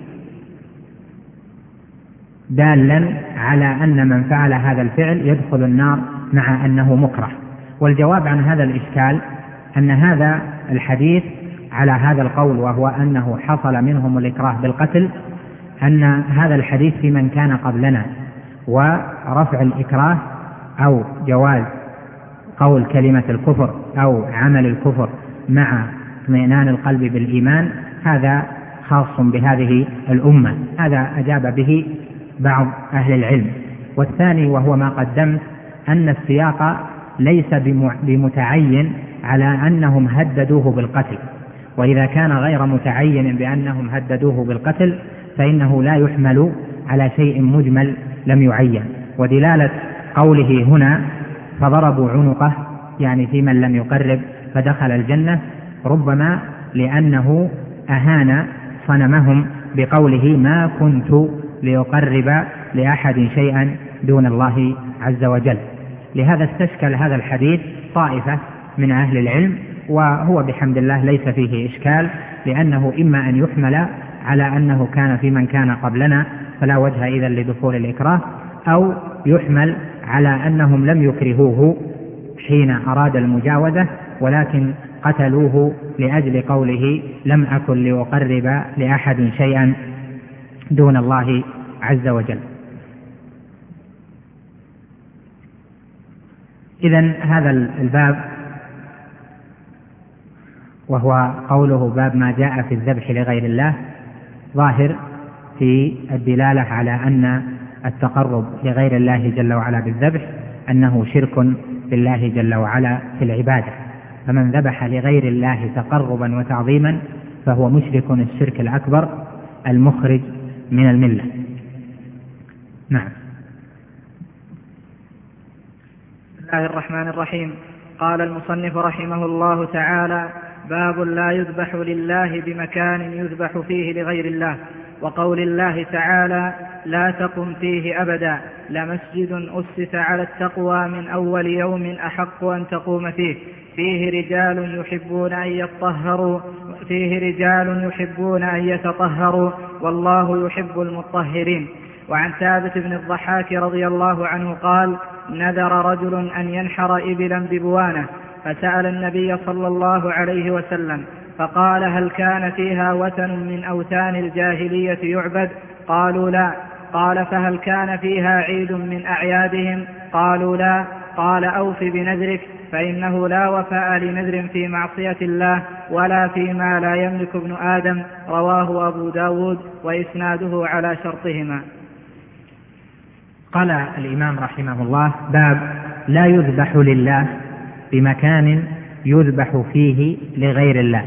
دالا على أن من فعل هذا الفعل يدخل النار مع أنه مكره. والجواب عن هذا الإشكال أن هذا الحديث على هذا القول، وهو أنه حصل منهم الإكراه بالقتل، أن هذا الحديث في من كان قبلنا، ورفع الإكراه أو جواز قول كلمة الكفر أو عمل الكفر مع اطمئنان القلب بالإيمان هذا خاص بهذه الأمة. هذا أجاب به بعض أهل العلم. والثاني وهو ما قدمت أن السياق ليس بمتعين على أنهم هددوه بالقتل، وإذا كان غير متعين بأنهم هددوه بالقتل فإنه لا يحمل على شيء مجمل لم يعين. ودلالة قوله هنا فضربوا عنقه يعني في من لم يقرب فدخل الجنة ربما لأنه أهان صنمهم بقوله ما كنت ليقرب لأحد شيئا دون الله عز وجل. لهذا استشكل هذا الحديث طائفة من أهل العلم، وهو بحمد الله ليس فيه إشكال، لأنه إما أن يحمل على أنه كان في من كان قبلنا فلا وجه إذن لدخول الإكراه، أو يحمل على أنهم لم يكرهوه حين أراد المجاوزة ولكن قتلوه لأجل قوله لم أكن لأقرب لأحد شيئا دون الله عز وجل. إذن هذا الباب وهو قوله باب ما جاء في الذبح لغير الله ظاهر في الدلالة على أن التقرب لغير الله جل وعلا بالذبح أنه شرك بالله جل وعلا في العبادة، فمن ذبح لغير الله تقربا وتعظيما فهو مشرك الشرك الأكبر المخرج من الملة. نعم. بسم الله الرحمن الرحيم. قال المصنف رحمه الله تعالى: باب لا يذبح لله بمكان يذبح فيه لغير الله. وقول الله تعالى: لا تقم فيه أبدا، لمسجد أسس على التقوى من أول يوم أحق أن تقوم فيه، فيه رجال يحبون أن يتطهروا والله يحب المطهرين. وعن ثابت بن الضحاك رضي الله عنه قال: نذر رجل أن ينحر إبلا ببوانة، فسأل النبي صلى الله عليه وسلم فقال: هل كان فيها وثن من أوثان الجاهلية يعبد؟ قالوا لا. قال: فهل كان فيها عيد من أعيادهم؟ قالوا لا. قال: أوف بنذرك، فإنه لا وفاء لنذر في معصية الله ولا فيما لا يملك ابن آدم. رواه أبو داود وإسناده على شرطهما. قال الإمام رحمه الله: باب لا يذبح لله بمكان يذبح فيه لغير الله.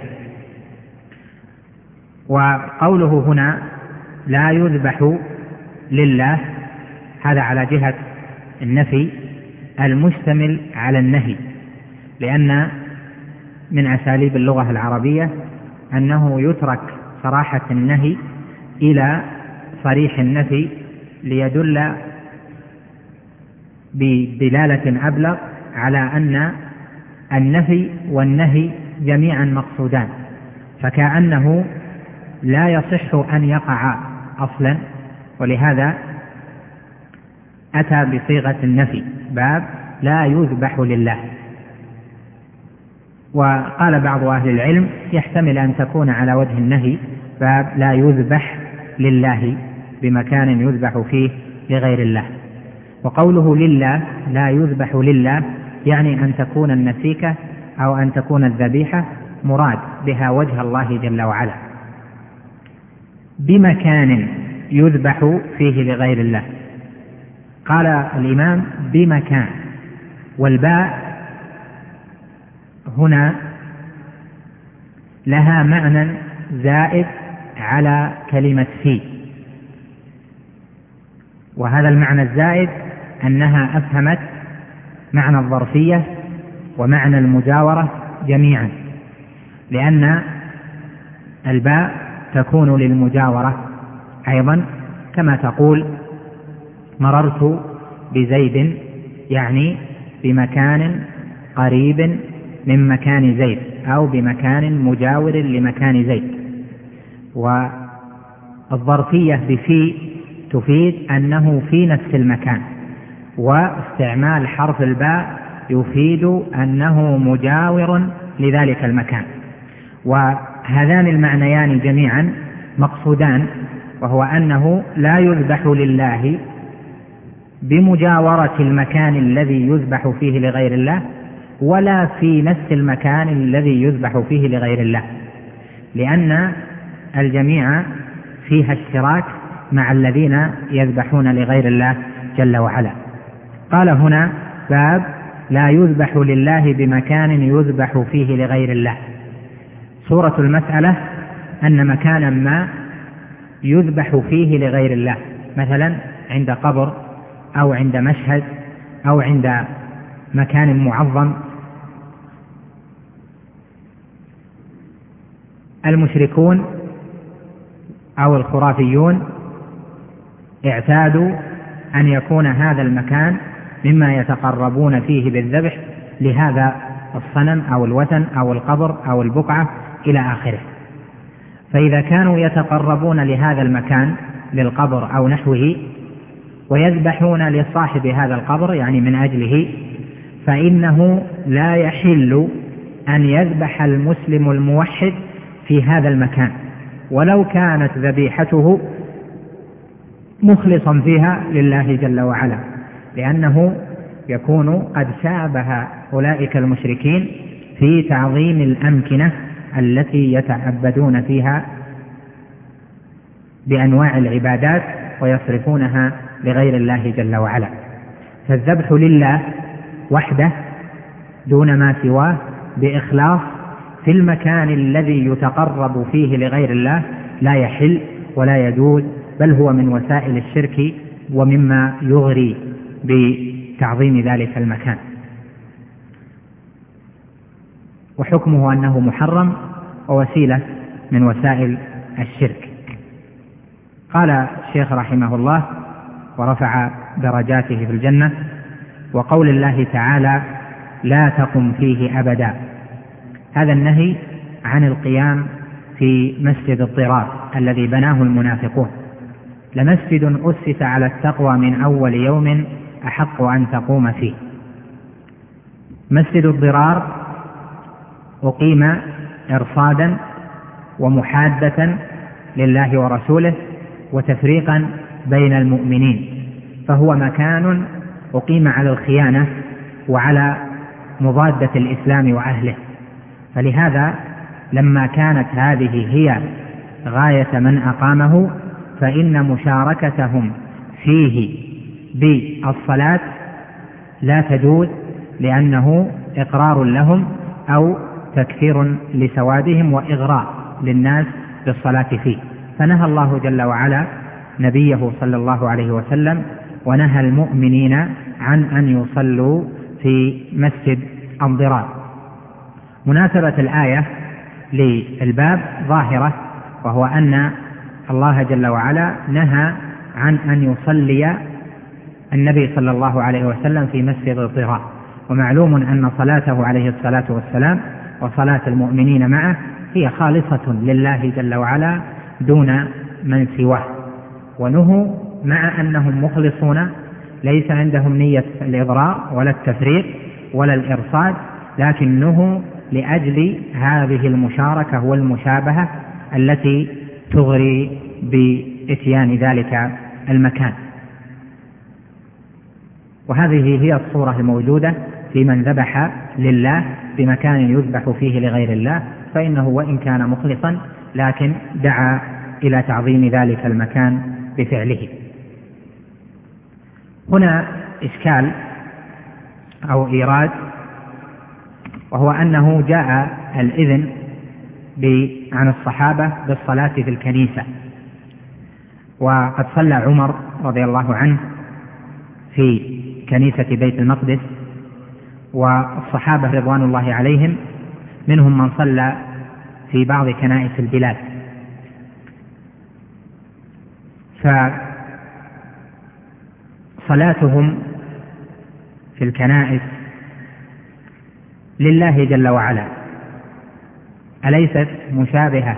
وقوله هنا لا يذبح لله هذا على جهة النفي المشتمل على النهي، لأن من أساليب اللغة العربية أنه يترك صراحة النهي إلى صريح النفي ليدل بدلالة أبلغ على أن النفي والنهي جميعا مقصودان، فكأنه لا يصح أن يقع أصلا، ولهذا أتى بصيغة النفي: باب لا يذبح لله. وقال بعض أهل العلم يحتمل أن تكون على وجه النهي: باب لا يذبح لله بمكان يذبح فيه لغير الله. وقوله لله لا يذبح لله يعني أن تكون النسيكة أو أن تكون الذبيحة مراد بها وجه الله جل وعلا. بمكان يذبح فيه لغير الله، قال الإمام: بمكان، والباء هنا لها معنى زائد على كلمة فيه، وهذا المعنى الزائد أنها أفهمت معنى الظرفية ومعنى المجاورة جميعا، لأن الباء تكون للمجاورة أيضا، كما تقول مررت بزيد، يعني بمكان قريب من مكان زيد أو بمكان مجاور لمكان زيد. والظرفية بفي تفيد أنه في نفس المكان، واستعمال حرف الباء يفيد أنه مجاور لذلك المكان. وهذان المعنيان جميعا مقصودان، وهو أنه لا يذبح لله بمجاورة المكان الذي يذبح فيه لغير الله، ولا في نفس المكان الذي يذبح فيه لغير الله، لأن الجميع فيها اشتراك مع الذين يذبحون لغير الله جل وعلا. قال هنا باب لا يذبح لله بمكان يذبح فيه لغير الله. صورة المسألة أن مكانا ما يذبح فيه لغير الله، مثلا عند قبر أو عند مشهد أو عند مكان معظم. المشركون أو الخرافيون اعتادوا أن يكون هذا المكان مما يتقربون فيه بالذبح لهذا الصنم أو الوثن أو القبر أو البقعة إلى آخره. فإذا كانوا يتقربون لهذا المكان للقبر أو نحوه ويذبحون لصاحب هذا القبر يعني من أجله، فإنه لا يحل أن يذبح المسلم الموحد في هذا المكان ولو كانت ذبيحته مخلصا فيها لله جل وعلا، لأنه يكون قد شابه أولئك المشركين في تعظيم الأمكنة التي يتعبدون فيها بأنواع العبادات ويصرفونها لغير الله جل وعلا. فالذبح لله وحده دون ما سواه بإخلاص في المكان الذي يتقرب فيه لغير الله لا يحل ولا يجوز، بل هو من وسائل الشرك ومما يغري بتعظيم ذلك المكان، وحكمه أنه محرم ووسيلة من وسائل الشرك. قال الشيخ رحمه الله ورفع درجاته في الجنة: وقول الله تعالى لا تقم فيه أبدا. هذا النهي عن القيام في مسجد الضرار الذي بناه المنافقون. لمسجد أسس على التقوى من أول يوم أحق أن تقوم فيه. مسجد الضرار أقيم إرصادا ومحادة لله ورسوله وتفريقا بين المؤمنين، فهو مكان أقيم على الخيانة وعلى مضادة الإسلام وأهله. فلهذا لما كانت هذه هي غاية من أقامه فإن مشاركتهم فيه بالصلاة لا تجوز، لأنه إقرار لهم أو تكثير لسوادهم وإغراء للناس بالصلاة فيه. فنهى الله جل وعلا نبيه صلى الله عليه وسلم ونهى المؤمنين عن أن يصلوا في مسجد الضرار. مناسبة الآية للباب ظاهرة، وهو أن الله جل وعلا نهى عن أن يصلي النبي صلى الله عليه وسلم في مسجد الضرار، ومعلوم أن صلاته عليه الصلاة والسلام وصلاة المؤمنين معه هي خالصة لله جل وعلا دون من سواه. ونهوا مع أنهم مخلصون، ليس عندهم نية الإضرار ولا التفريق ولا الإرصاد، لكن نهوا لأجل هذه المشاركة والمشابهة التي تغري بإتيان ذلك المكان. وهذه هي الصورة الموجودة في من ذبح لله بمكان يذبح فيه لغير الله، فإنه وإن كان مخلصا لكن دعا إلى تعظيم ذلك المكان بفعله. هنا إشكال أو إيراد، وهو أنه جاء الإذن عن الصحابة بالصلاة في الكنيسة، وقد صلى عمر رضي الله عنه في كنيسة بيت المقدس، والصحابة رضوان الله عليهم منهم من صلى في بعض كنائس البلاد. فصلاتهم في الكنائس لله جل وعلا، أليست مشابهة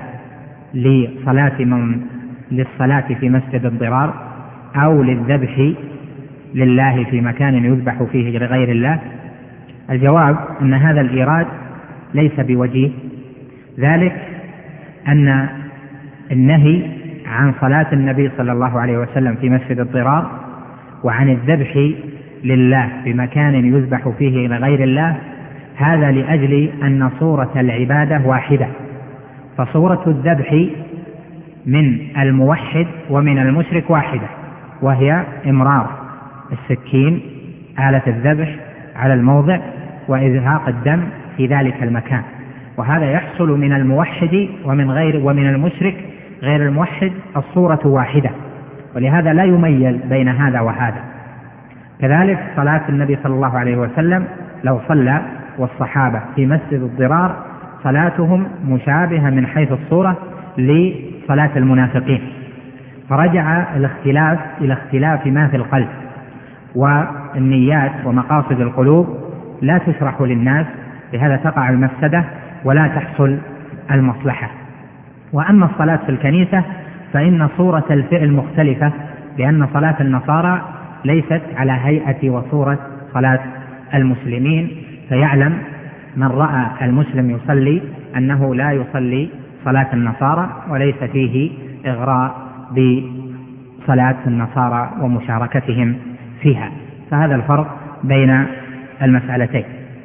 للصلاة في مسجد الضرار أو للذبح لله في مكان يذبح فيه لغير الله؟ الجواب أن هذا الإيراد ليس بوجيه، ذلك أن النهي عن صلاة النبي صلى الله عليه وسلم في مسجد الضرار وعن الذبح لله بمكان يذبح فيه لغير الله هذا لأجل أن صورة العبادة واحدة، فصورة الذبح من الموحد ومن المشرك واحدة، وهي إمرار السكين آلة الذبح على الموضع وإزهاق الدم في ذلك المكان، وهذا يحصل من الموحد ومن المشرك غير الموحد الصورة واحدة، ولهذا لا يميز بين هذا وهذا. كذلك صلاة النبي صلى الله عليه وسلم لو صلى والصحابة في مسجد الضرار صلاتهم مشابهة من حيث الصورة لصلاة المنافقين، فرجع الاختلاف إلى اختلاف ما في القلب، والنيات ومقاصد القلوب لا تشرح للناس، لهذا تقع المفسدة ولا تحصل المصلحة. وأما الصلاة في الكنيسة فإن صورة الفعل مختلفة، لأن صلاة النصارى ليست على هيئة وصورة صلاة المسلمين، فيعلم من رأى المسلم يصلي أنه لا يصلي صلاة النصارى وليس فيه إغراء بصلاة النصارى ومشاركتهم فيها، فهذا الفرق بين المسألتين.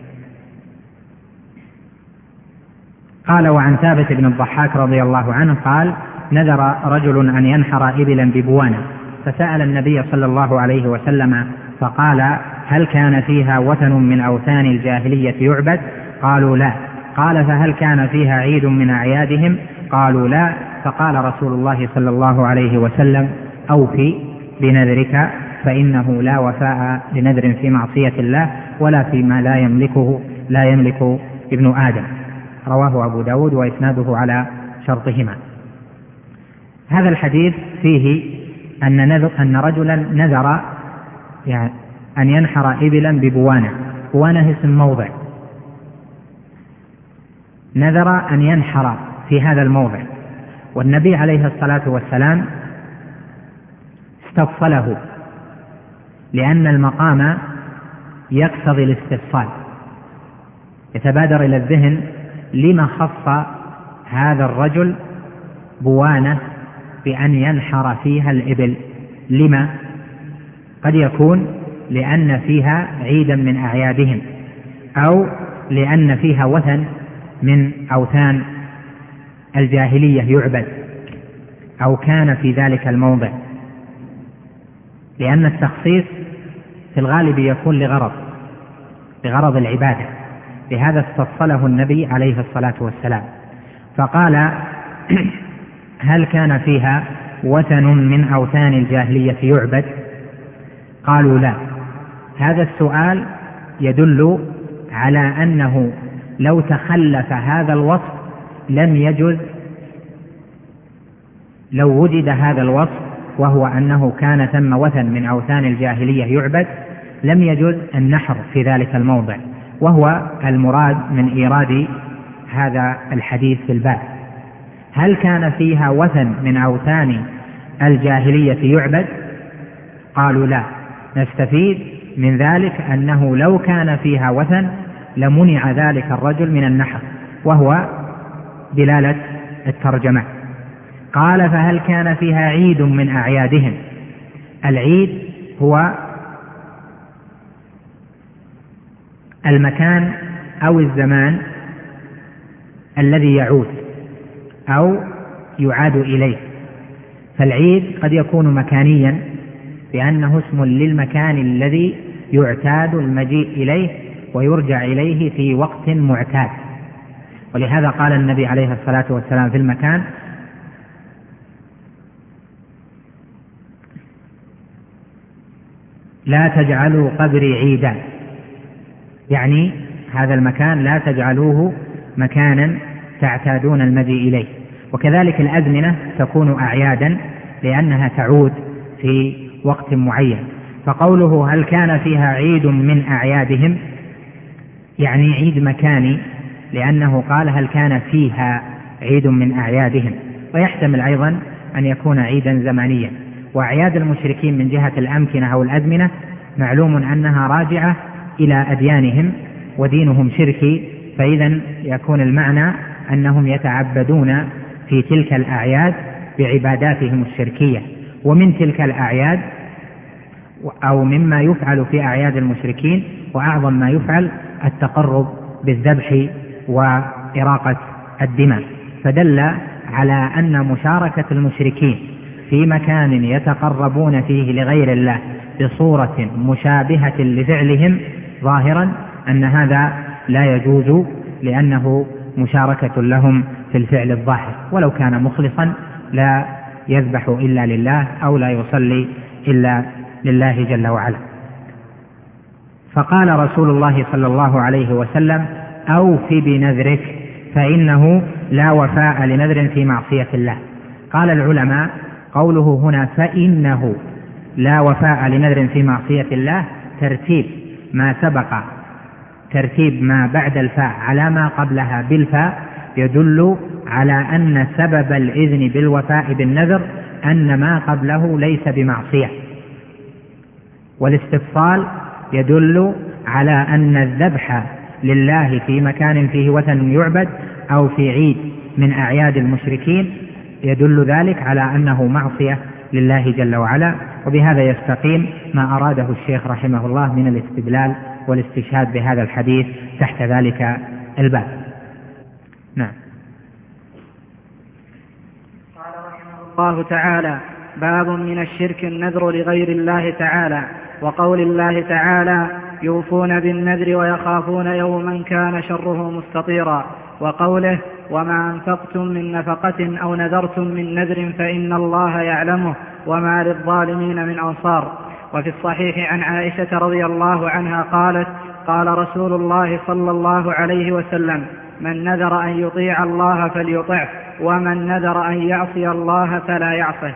قال: وعن ثابت بن الضحاك رضي الله عنه قال: نذر رجل أن ينحر إبلا ببوانة، فسأل النبي صلى الله عليه وسلم فقال: هل كان فيها وثن من أوثان الجاهلية يعبد؟ قالوا لا. قال: فهل كان فيها عيد من أعيادهم؟ قالوا لا. فقال رسول الله صلى الله عليه وسلم: أوفي بنذرك، فإنه لا وفاء لنذر في معصية الله ولا فيما لا يملك ابن آدم. رواه أبو داود وإسناده على شرطهما. هذا الحديث فيه أن رجلا نذر أن ينحر إبلا ببوانة. بوانة اسم موضع، نذر أن ينحر في هذا الموضع، والنبي عليه الصلاة والسلام استفصله، لأن المقام يقتضي الاستفصال. يتبادر إلى الذهن لما خص هذا الرجل بوانة بأن ينحر فيها الإبل؟ لما؟ قد يكون لأن فيها عيدا من أعيادهم، أو لأن فيها وثن من أوثان الجاهلية يعبد، أو كان في ذلك الموضع، لأن التخصيص في الغالب يكون لغرض العبادة، لهذا استفصله النبي عليه الصلاة والسلام فقال: هل كان فيها وثن من أوثان الجاهلية يعبد؟ قالوا لا. هذا السؤال يدل على أنه لو تخلف هذا الوصف لم يجز، لو وجد هذا الوصف وهو أنه كان ثم وثن من أوثان الجاهلية يعبد لم يجز النحر في ذلك الموضع، وهو المراد من إيراد هذا الحديث في الباب. هل كان فيها وثن من أوثان الجاهلية يعبد؟ قالوا لا. نستفيد من ذلك أنه لو كان فيها وثن لمنع ذلك الرجل من النحر، وهو دلالة الترجمة. قال: فهل كان فيها عيد من أعيادهم؟ العيد هو المكان أو الزمان الذي يعود أو يعاد إليه، فالعيد قد يكون مكانيا بأنه اسم للمكان الذي يعتاد المجيء إليه ويرجع إليه في وقت معتاد، ولهذا قال النبي عليه الصلاة والسلام في المكان: لا تجعلوا قبري عيدا، يعني هذا المكان لا تجعلوه مكانا تعتادون المجيء إليه. وكذلك الأزمنة تكون أعيادا لأنها تعود في وقت معين، فقوله هل كان فيها عيد من أعيادهم يعني عيد مكاني، لأنه قال هل كان فيها عيد من أعيادهم، ويحتمل أيضا أن يكون عيدا زمانيا. وأعياد المشركين من جهة الأمكنة أو الأزمنة معلوم أنها راجعة إلى أديانهم ودينهم شركي، فإذا يكون المعنى أنهم يتعبدون في تلك الأعياد بعباداتهم الشركية. ومن تلك الأعياد أو مما يفعل في أعياد المشركين وأعظم ما يفعل التقرب بالذبح وإراقة الدماء، فدل على أن مشاركة المشركين في مكان يتقربون فيه لغير الله بصورة مشابهة لفعلهم ظاهرا أن هذا لا يجوز، لأنه مشاركة لهم في الفعل الظاهر، ولو كان مخلصا لا يذبح إلا لله أو لا يصلي إلا لله جل وعلا. فقال رسول الله صلى الله عليه وسلم أوف بنذرك فإنه لا وفاء لنذر في معصية الله. قال العلماء قوله هنا فإنه لا وفاء لنذر في معصية الله ترتيب ما سبق، ترتيب ما بعد الفاء على ما قبلها بالفاء يدل على أن سبب الإذن بالوفاء بالنذر أن ما قبله ليس بمعصية، والاستفصال يدل على أن الذبح لله في مكان فيه وثن يعبد أو في عيد من أعياد المشركين يدل ذلك على أنه معصية لله جل وعلا. وبهذا يستقيم ما أراده الشيخ رحمه الله من الاستدلال والاستشهاد بهذا الحديث تحت ذلك الباب. نعم. قال رحمه الله تعالى باب من الشرك النذر لغير الله تعالى، وقول الله تعالى يوفون بالنذر ويخافون يوما كان شره مستطيرا، وقوله وما أنفقتم من نفقة أو نذرتم من نذر فإن الله يعلمه وما للظالمين من أنصار. وفي الصحيح عن عائشة رضي الله عنها قالت قال رسول الله صلى الله عليه وسلم من نذر أن يطيع الله فليطعه ومن نذر أن يعصي الله فلا يعصه.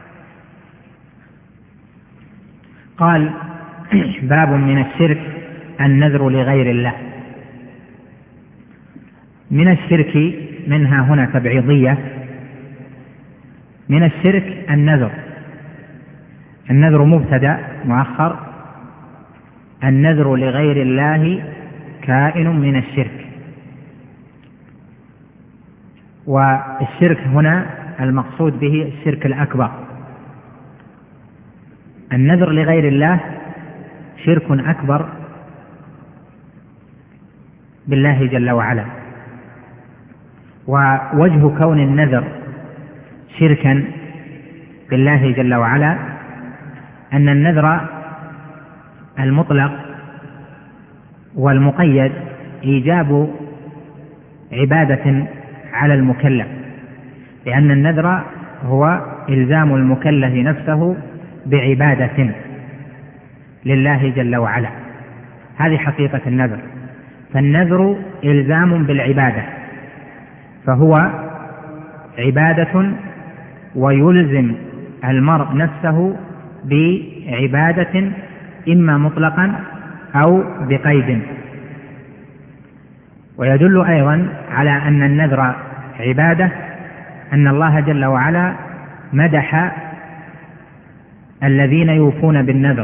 قال باب من الشرك النذر لغير الله. من الشرك منها هنا تبعيضية، من الشرك النذر، النذر مبتدأ مؤخر، النذر لغير الله كائن من الشرك. والشرك هنا المقصود به الشرك الأكبر. النذر لغير الله شرك أكبر بالله جل وعلا. ووجه كون النذر شركا بالله جل وعلا أن النذر المطلق والمقيد إيجاب عبادة على المكلف، لأن النذر هو إلزام المكلف نفسه بعبادة لله جل وعلا، هذه حقيقة النذر. فالنذر إلزام بالعبادة، فهو عبادة ويلزم المرء نفسه بعبادة إما مطلقا أو بقيد. ويدل أيضا على أن النذر عبادة أن الله جل وعلا مدح الذين يوفون بالنذر،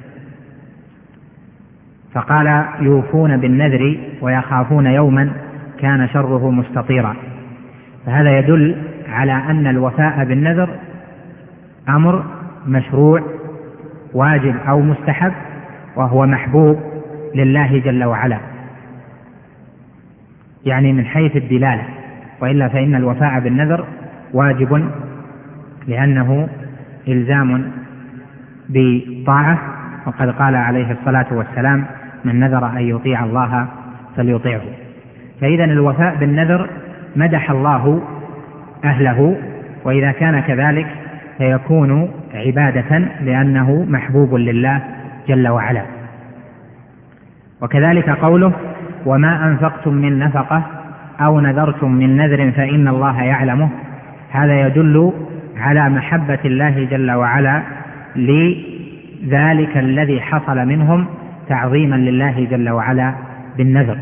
فقال يوفون بالنذر ويخافون يوما كان شره مستطيرا. فهذا يدل على أن الوفاء بالنذر أمر مشروع واجب أو مستحب، وهو محبوب لله جل وعلا، يعني من حيث الدلالة. وإلا فإن الوفاء بالنذر واجب لأنه إلزام بطاعة، وقد قال عليه الصلاة والسلام من نذر أن يطيع الله فليطيعه. فإذا الوفاء بالنذر مدح الله أهله، وإذا كان كذلك فيكون عبادة لأنه محبوب لله جل وعلا. وكذلك قوله وما أنفقتم من نفقة أو نذرتم من نذر فإن الله يعلمه، هذا يدل على محبة الله جل وعلا لذلك الذي حصل منهم تعظيما لله جل وعلا بالنذر.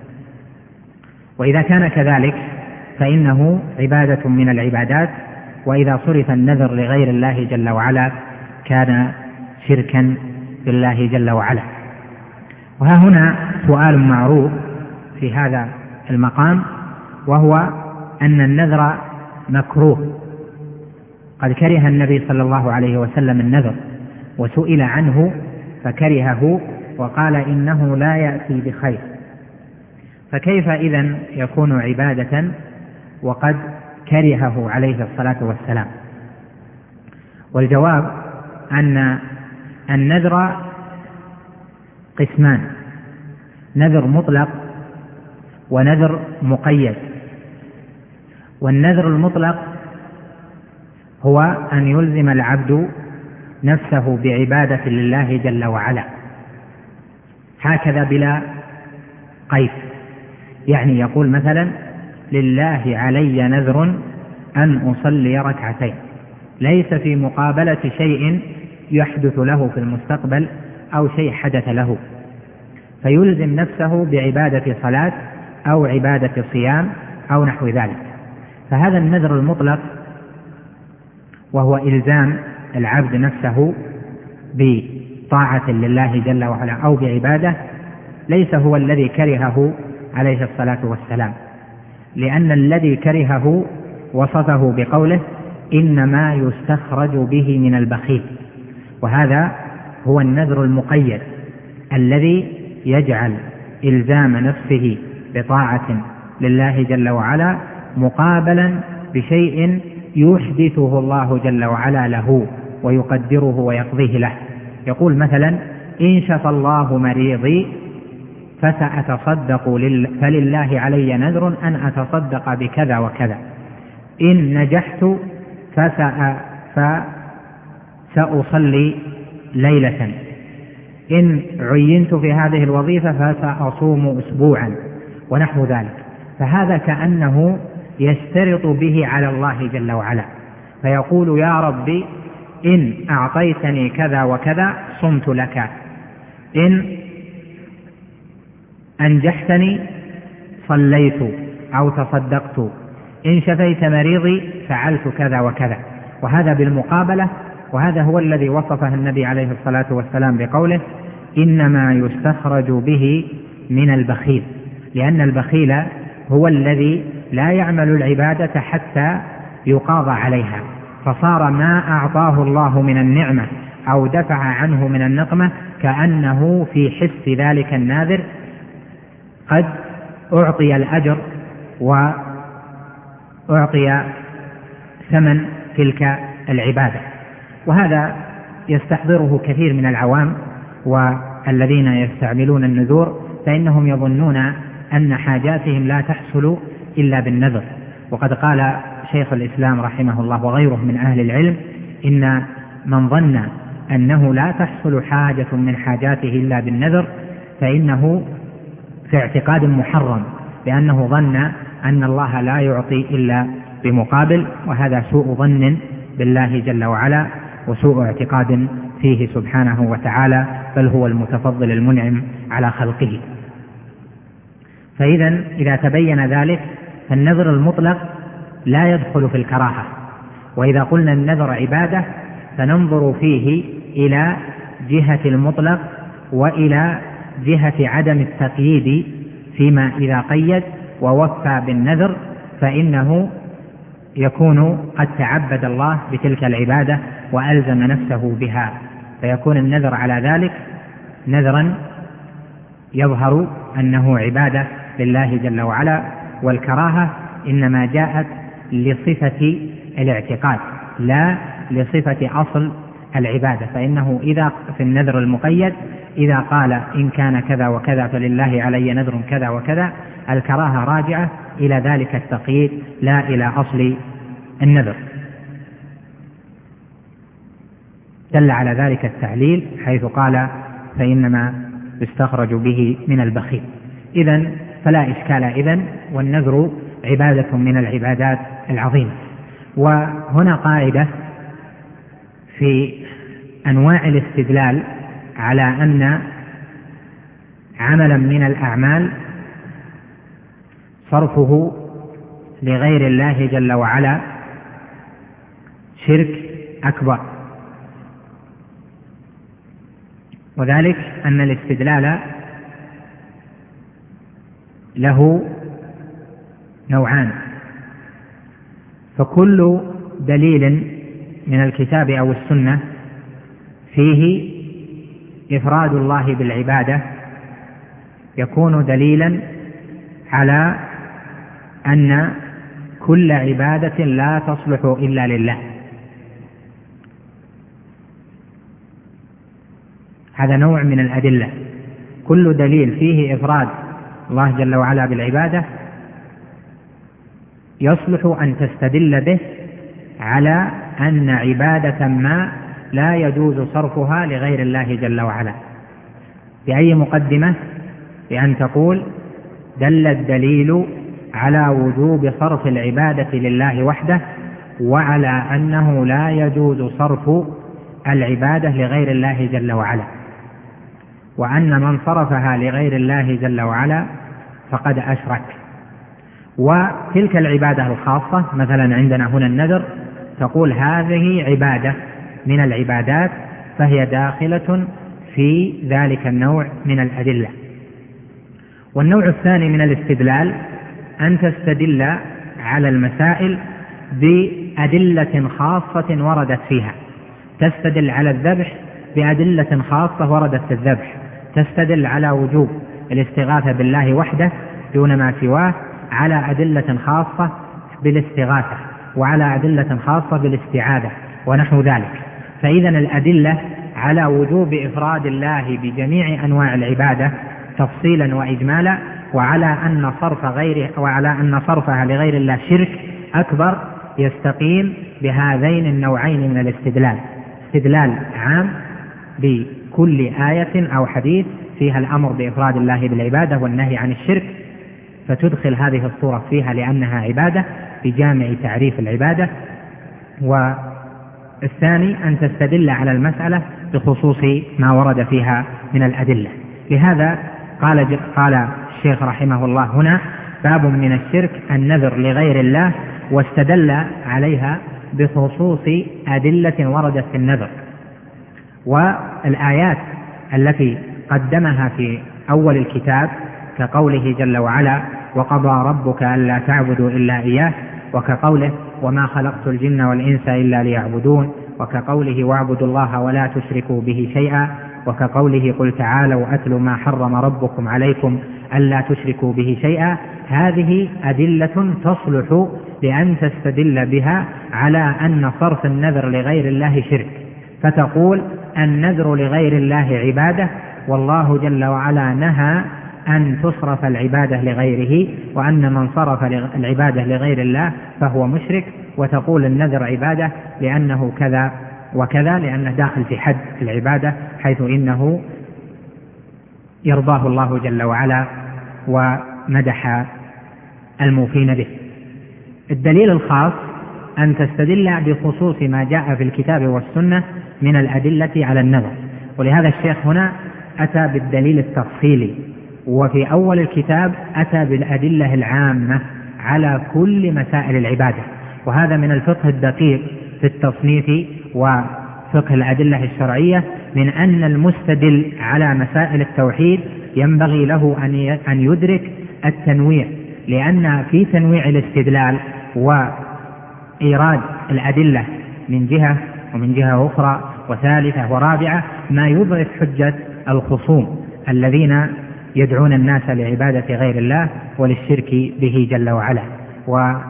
وإذا كان كذلك فإنه عبادة من العبادات، وإذا صرف النذر لغير الله جل وعلا كان شركا بالله جل وعلا. وها هنا سؤال معروف في هذا المقام، وهو أن النذر مكروه. قد كره النبي صلى الله عليه وسلم النذر وسئل عنه فكرهه وقال إنه لا يأتي بخير، فكيف إذن يكون عبادة وقد كرهه عليه الصلاة والسلام؟ والجواب أن النذر قسمان: نذر مطلق ونذر مقيد. والنذر المطلق هو أن يلزم العبد نفسه بعبادة لله جل وعلا هكذا بلا قيد، يعني يقول مثلا لله علي نذر أن أصلي ركعتين، ليس في مقابلة شيء يحدث له في المستقبل أو شيء حدث له، فيلزم نفسه بعبادة صلاة أو عبادة صيام أو نحو ذلك. فهذا النذر المطلق وهو إلزام العبد نفسه بطاعة لله جل وعلا أو بعبادة ليس هو الذي كرهه عليه الصلاة والسلام، لأن الذي كرهه وصفه بقوله إنما يستخرج به من البخيل، وهذا هو النذر المقيد الذي يجعل إلزام نفسه بطاعة لله جل وعلا مقابلا بشيء يحدثه الله جل وعلا له ويقدره ويقضيه له. يقول مثلا إن شفى الله مريضي فسأتصدق فلله علي نذر أن أتصدق بكذا وكذا، إن نجحت فسأصلي ليلة، إن عينت في هذه الوظيفة فسأصوم أسبوعا ونحو ذلك. فهذا كأنه يشترط به على الله جل وعلا، فيقول يا ربي إن أعطيتني كذا وكذا صمت لك، إن أنجحتني صليت أو تصدقت، إن شفيت مريضي فعلت كذا وكذا. وهذا بالمقابلة، وهذا هو الذي وصفه النبي عليه الصلاة والسلام بقوله إنما يستخرج به من البخيل، لأن البخيل هو الذي لا يعمل العبادة حتى يقاضى عليها، فصار ما أعطاه الله من النعمة أو دفع عنه من النقمة كأنه في حس ذلك الناذر قد أعطي الأجر وأعطي ثمن تلك العبادة. وهذا يستحضره كثير من العوام والذين يستعملون النذور، فإنهم يظنون أن حاجاتهم لا تحصل إلا بالنذر. وقد قال شيخ الإسلام رحمه الله وغيره من أهل العلم إن من ظن أنه لا تحصل حاجة من حاجاته إلا بالنذر فإنه في اعتقاد محرم، لأنه ظن أن الله لا يعطي إلا بمقابل، وهذا سوء ظن بالله جل وعلا وسوء اعتقاد فيه سبحانه وتعالى، بل هو المتفضل المنعم على خلقه. فإذا إذا تبين ذلك فالنذر المطلق لا يدخل في الكراهة. وإذا قلنا النذر عبادة فننظر فيه إلى جهة المطلق وإلى جهة عدم التقييد، فيما إذا قيد ووفى بالنذر فإنه يكون قد تعبد الله بتلك العبادة وألزم نفسه بها، فيكون النذر على ذلك نذرا يظهر أنه عبادة لله جل وعلا. والكراهة إنما جاءت لصفة الاعتقاد لا لصفة أصل العبادة، فإنه إذا في النذر المقيد إذا قال إن كان كذا وكذا فلله علي نذر كذا وكذا، الكراهة راجعة إلى ذلك التقييد لا إلى أصل النذر. دل على ذلك التعليل حيث قال فإنما يستخرج به من البخيل. إذن فلا إشكال إذن، والنذر عبادة من العبادات العظيمة. وهنا قاعدة في أنواع الاستدلال على أن عملا من الأعمال صرفه لغير الله جل وعلا شرك أكبر، وذلك أن الاستدلال له نوعان، فكل دليل من الكتاب أو السنة فيه إفراد الله بالعبادة يكون دليلا على أن كل عبادة لا تصلح إلا لله. هذا نوع من الأدلة، كل دليل فيه إفراد الله جل وعلا بالعبادة يصلح أن تستدل به على أن عبادة ما لا يجوز صرفها لغير الله جل وعلا. بأي مقدمة؟ بأن تقول دل الدليل على وجوب صرف العبادة لله وحده، وعلى أنه لا يجوز صرف العبادة لغير الله جل وعلا، وأن من صرفها لغير الله جل وعلا فقد أشرك. وتلك العبادة الخاصة مثلا عندنا هنا النذر، تقول هذه عبادة من العبادات فهي داخلة في ذلك النوع من الأدلة. والنوع الثاني من الاستدلال أن تستدل على المسائل بأدلة خاصة وردت فيها، تستدل على الذبح بأدلة خاصة وردت في الذبح، تستدل على وجوب الاستغاثة بالله وحده دون ما سواه على أدلة خاصة بالاستغاثة، وعلى أدلة خاصة بالاستعاذة ونحو ذلك. فإذا الأدلة على وجوب إفراد الله بجميع أنواع العبادة تفصيلا وإجمالا، وعلى أن صرفها لغير الله شرك أكبر، يستقيم بهذين النوعين من الاستدلال: استدلال عام بكل آية أو حديث فيها الأمر بإفراد الله بالعبادة والنهي عن الشرك، فتدخل هذه الصورة فيها لأنها عبادة بجامع تعريف العبادة. والثاني أن تستدل على المسألة بخصوص ما ورد فيها من الأدلة. لهذا قال الشيخ رحمه الله هنا: باب من الشرك النذر لغير الله، واستدل عليها بخصوص أدلة وردت في النذر. والآيات التي قدمها في أول الكتاب كقوله جل وعلا: وقضى ربك ألا تعبدوا إلا إياه، وكقوله: وما خلقت الجن والإنس إلا ليعبدون، وكقوله: واعبدوا الله ولا تشركوا به شيئا، وكقوله: قل تعالوا أتل ما حرم ربكم عليكم ألا تشركوا به شيئا. هذه أدلة تصلح لأن تستدل بها على أن صرف النذر لغير الله شرك، فتقول النذر لغير الله عبادة، والله جل وعلا نهى أن تصرف العبادة لغيره، وأن من صرف العبادة لغير الله فهو مشرك، وتقول النذر عبادة لأنه كذا وكذا، لأنه داخل في حد العبادة حيث إنه يرضاه الله جل وعلا ومدح الموفين به. الدليل الخاص أن تستدل بخصوص ما جاء في الكتاب والسنة من الأدلة على النذر، ولهذا الشيخ هنا أتى بالدليل التفصيلي، وفي أول الكتاب أتى بالأدلة العامة على كل مسائل العبادة. وهذا من الفقه الدقيق في التصنيف وفقه الأدلة الشرعية، من أن المستدل على مسائل التوحيد ينبغي له أن يدرك التنويع، لأن في تنويع الاستدلال وإيراد الأدلة من جهة ومن جهة أخرى وثالثة ورابعة ما يضعف حجة الخصوم الذين يدعون الناس لعبادة غير الله وللشرك به جل وعلا. وإذا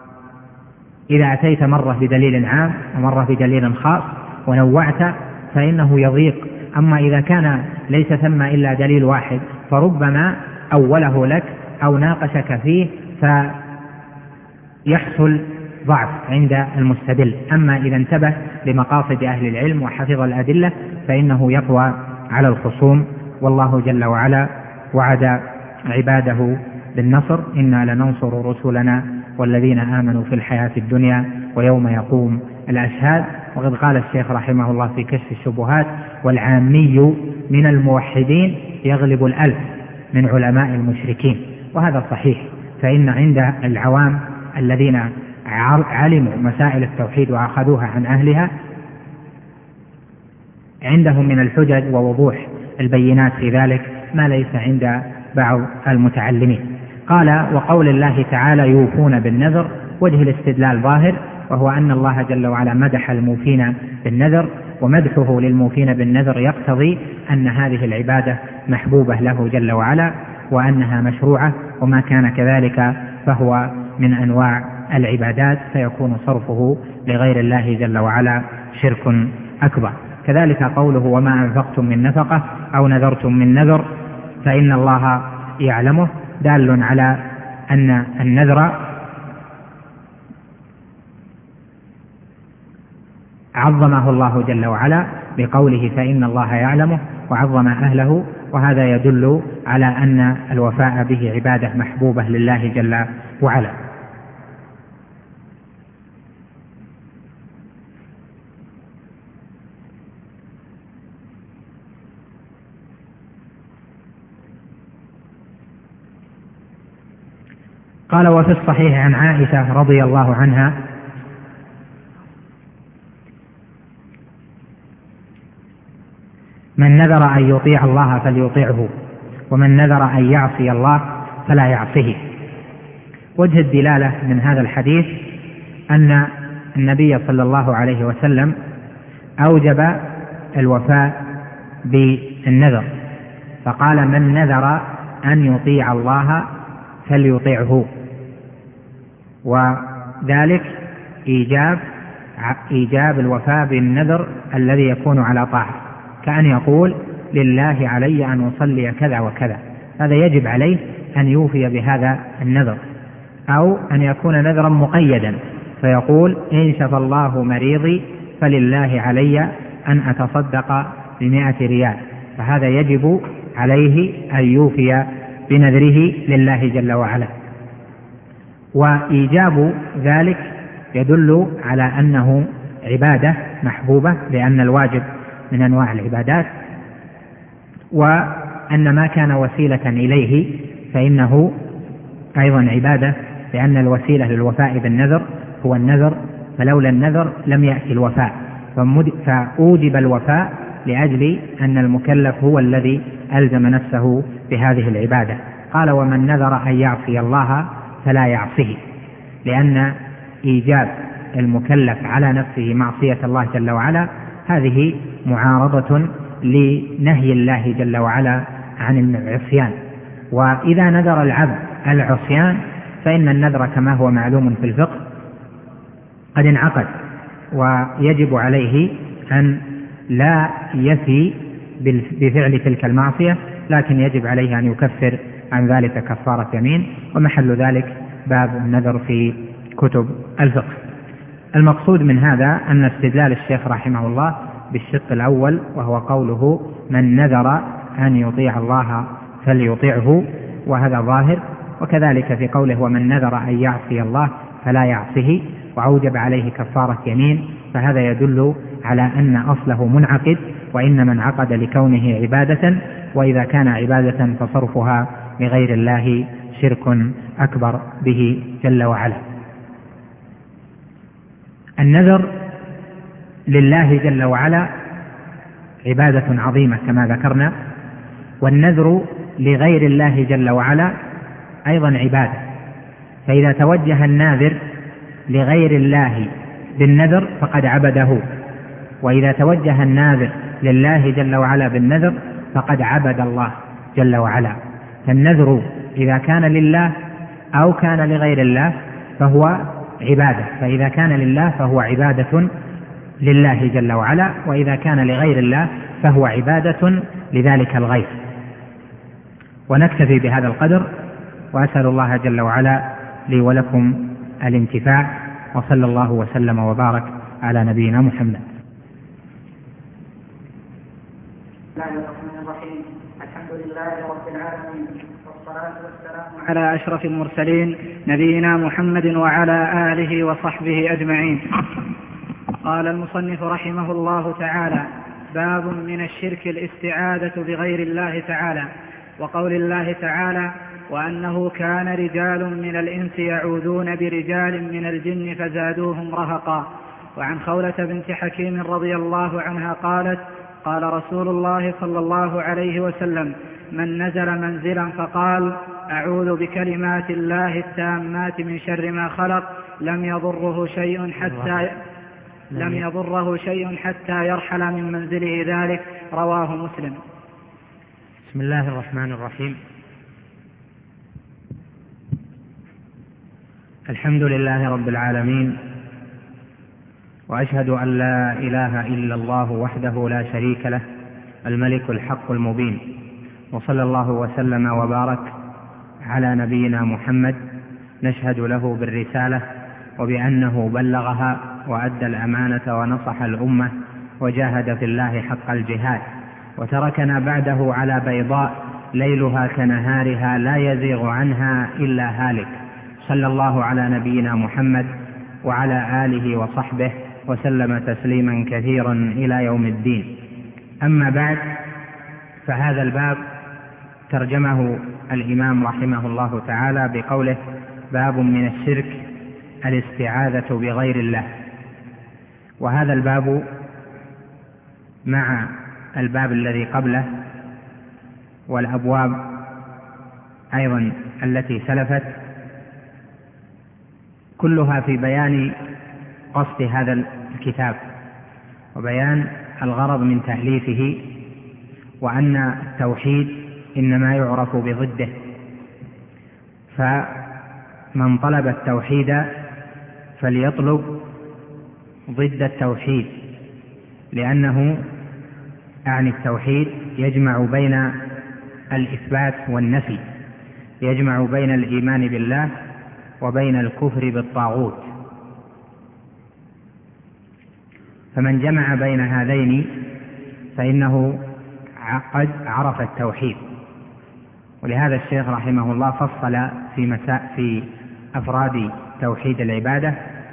أتيت مرة بدليل عام ومرة بدليل خاص ونوعت فإنه يضيق. أما إذا كان ليس ثم إلا دليل واحد فربما أوله لك أو ناقشك فيه فيحصل ضعف عند المستدل. أما إذا انتبه لمقاصد أهل العلم وحفظ الأدلة فإنه يقوى على الخصوم. والله جل وعلا وعد عباده بالنصر: إنا لننصر رسلنا والذين آمنوا في الحياة الدنيا ويوم يقوم الأشهاد. وقد قال الشيخ رحمه الله في كشف الشبهات: والعامي من الموحدين يغلب 1000 من علماء المشركين. وهذا صحيح، فإن عند العوام الذين علموا مسائل التوحيد وأخذوها عن أهلها عندهم من الحجج ووضوح البينات في ذلك ما ليس عند بعض المتعلمين. قال: وقول الله تعالى: يوفون بالنذر، وجه الاستدلال ظاهر، وهو أن الله جل وعلا مدح الموفين بالنذر، ومدحه للموفين بالنذر يقتضي أن هذه العبادة محبوبة له جل وعلا وأنها مشروعة، وما كان كذلك فهو من أنواع العبادات، فيكون صرفه لغير الله جل وعلا شرك أكبر. كذلك قوله: وما أنفقتم من نفقة أو نذرتم من نذر فإن الله يعلمه، دال على أن النذر عظمه الله جل وعلا بقوله: فإن الله يعلمه، وعظم أهله، وهذا يدل على أن الوفاء به عبادة محبوبة لله جل وعلا. قال: وفي الصحيح عن عائشة رضي الله عنها من نذر أن يطيع الله فليطيعه، ومن نذر أن يعصي الله فلا يعصيه. وجه الدلالة من هذا الحديث أن النبي صلى الله عليه وسلم أوجب الوفاء بالنذر، فقال: من نذر أن يطيع الله فليطيعه، وذلك إيجاب الوفاء بالنذر الذي يكون على طاعة، كأن يقول: لله علي أن أصلي كذا وكذا، هذا يجب عليه أن يوفي بهذا النذر. أو أن يكون نذرا مقيدا فيقول: إن شفى الله مريضي فلله علي أن أتصدق ب100 ريال، فهذا يجب عليه أن يوفي بنذره لله جل وعلا. وإيجاب ذلك يدل على أنه عبادة محبوبة، لأن الواجب من أنواع العبادات، وأن ما كان وسيلة إليه فإنه أيضا عبادة، لأن الوسيلة للوفاء بالنذر هو النذر، فلولا النذر لم يأتي الوفاء، فأوجب الوفاء لأجل أن المكلف هو الذي ألزم نفسه بهذه العبادة. قال: ومن نذر أن يعصي الله فلا يعصيه، لأن إيجاب المكلف على نفسه معصية الله جل وعلا هذه معارضة لنهي الله جل وعلا عن العصيان. وإذا نذر العبد العصيان فإن النذر كما هو معلوم في الفقه قد انعقد، ويجب عليه أن لا يفي بفعل تلك المعصية، لكن يجب عليه أن يكفر عن ذلك كفارة يمين، ومحل ذلك باب النذر في كتب الفقه. المقصود من هذا أن استدلال الشيخ رحمه الله بالشق الأول، وهو قوله: من نذر أن يطيع الله فليطيعه، وهذا ظاهر. وكذلك في قوله: ومن نذر أن يعصي الله فلا يعصيه، وأوجب عليه كفارة يمين، فهذا يدل على أن أصله منعقد، وإنما انعقد لكونه عبادة، وإذا كان عبادة فصرفها لغير الله شرك أكبر به جل وعلا. النذر لله جل وعلا عبادة عظيمة كما ذكرنا، والنذر لغير الله جل وعلا أيضا عبادة، فإذا توجه الناذر لغير الله بالنذر فقد عبده، وإذا توجه الناذر لله جل وعلا بالنذر فقد عبد الله جل وعلا. فالنذر إذا كان لله أو كان لغير الله فهو عبادة، فإذا كان لله فهو عبادة لله جل وعلا، وإذا كان لغير الله فهو عبادة لذلك الغير. ونكتفي بهذا القدر، وأسأل الله جل وعلا لي ولكم الانتفاع، وصلى الله وسلم وبارك على نبينا محمد. العالمين، والصلاة والسلام على أشرف المرسلين نبينا محمد وعلى آله وصحبه أجمعين. قال المصنف رحمه الله تعالى: باب من الشرك الاستعاذة بغير الله تعالى. وقول الله تعالى: وأنه كان رجال من الإنس يعوذون برجال من الجن فزادوهم رهقا. وعن خولة بنت حكيم رضي الله عنها قالت: قال رسول الله صلى الله عليه وسلم: من نزل منزلا فقال: أعوذ بكلمات الله التامات من شر ما خلق لم يضره شيء حتى يرحل من منزله ذلك. رواه مسلم. بسم الله الرحمن الرحيم. الحمد لله رب العالمين، وأشهد أن لا إله إلا الله وحده لا شريك له الملك الحق المبين، وصلى الله وسلم وبارك على نبينا محمد، نشهد له بالرسالة وبأنه بلغها وأدى الأمانة ونصح الأمة وجاهد في الله حق الجهاد، وتركنا بعده على بيضاء ليلها كنهارها لا يزيغ عنها إلا هالك. صلى الله على نبينا محمد وعلى آله وصحبه وسلم تسليما كثيرا إلى يوم الدين. أما بعد، فهذا الباب ترجمه الإمام رحمه الله تعالى بقوله: باب من الشرك الاستعاذة بغير الله. وهذا الباب مع الباب الذي قبله والأبواب أيضا التي سلفت كلها في بيان قصد هذا الكتاب وبيان الغرض من تأليفه، وأن التوحيد إنما يعرف بضده، فمن طلب التوحيد فليطلب ضد التوحيد، لأنه أعني التوحيد يجمع بين الإثبات والنفي، يجمع بين الإيمان بالله وبين الكفر بالطاغوت. فمن جمع بين هذين فإنه قد عرف التوحيد. ولهذا الشيخ رحمه الله فصل في أفراد توحيد العبادة،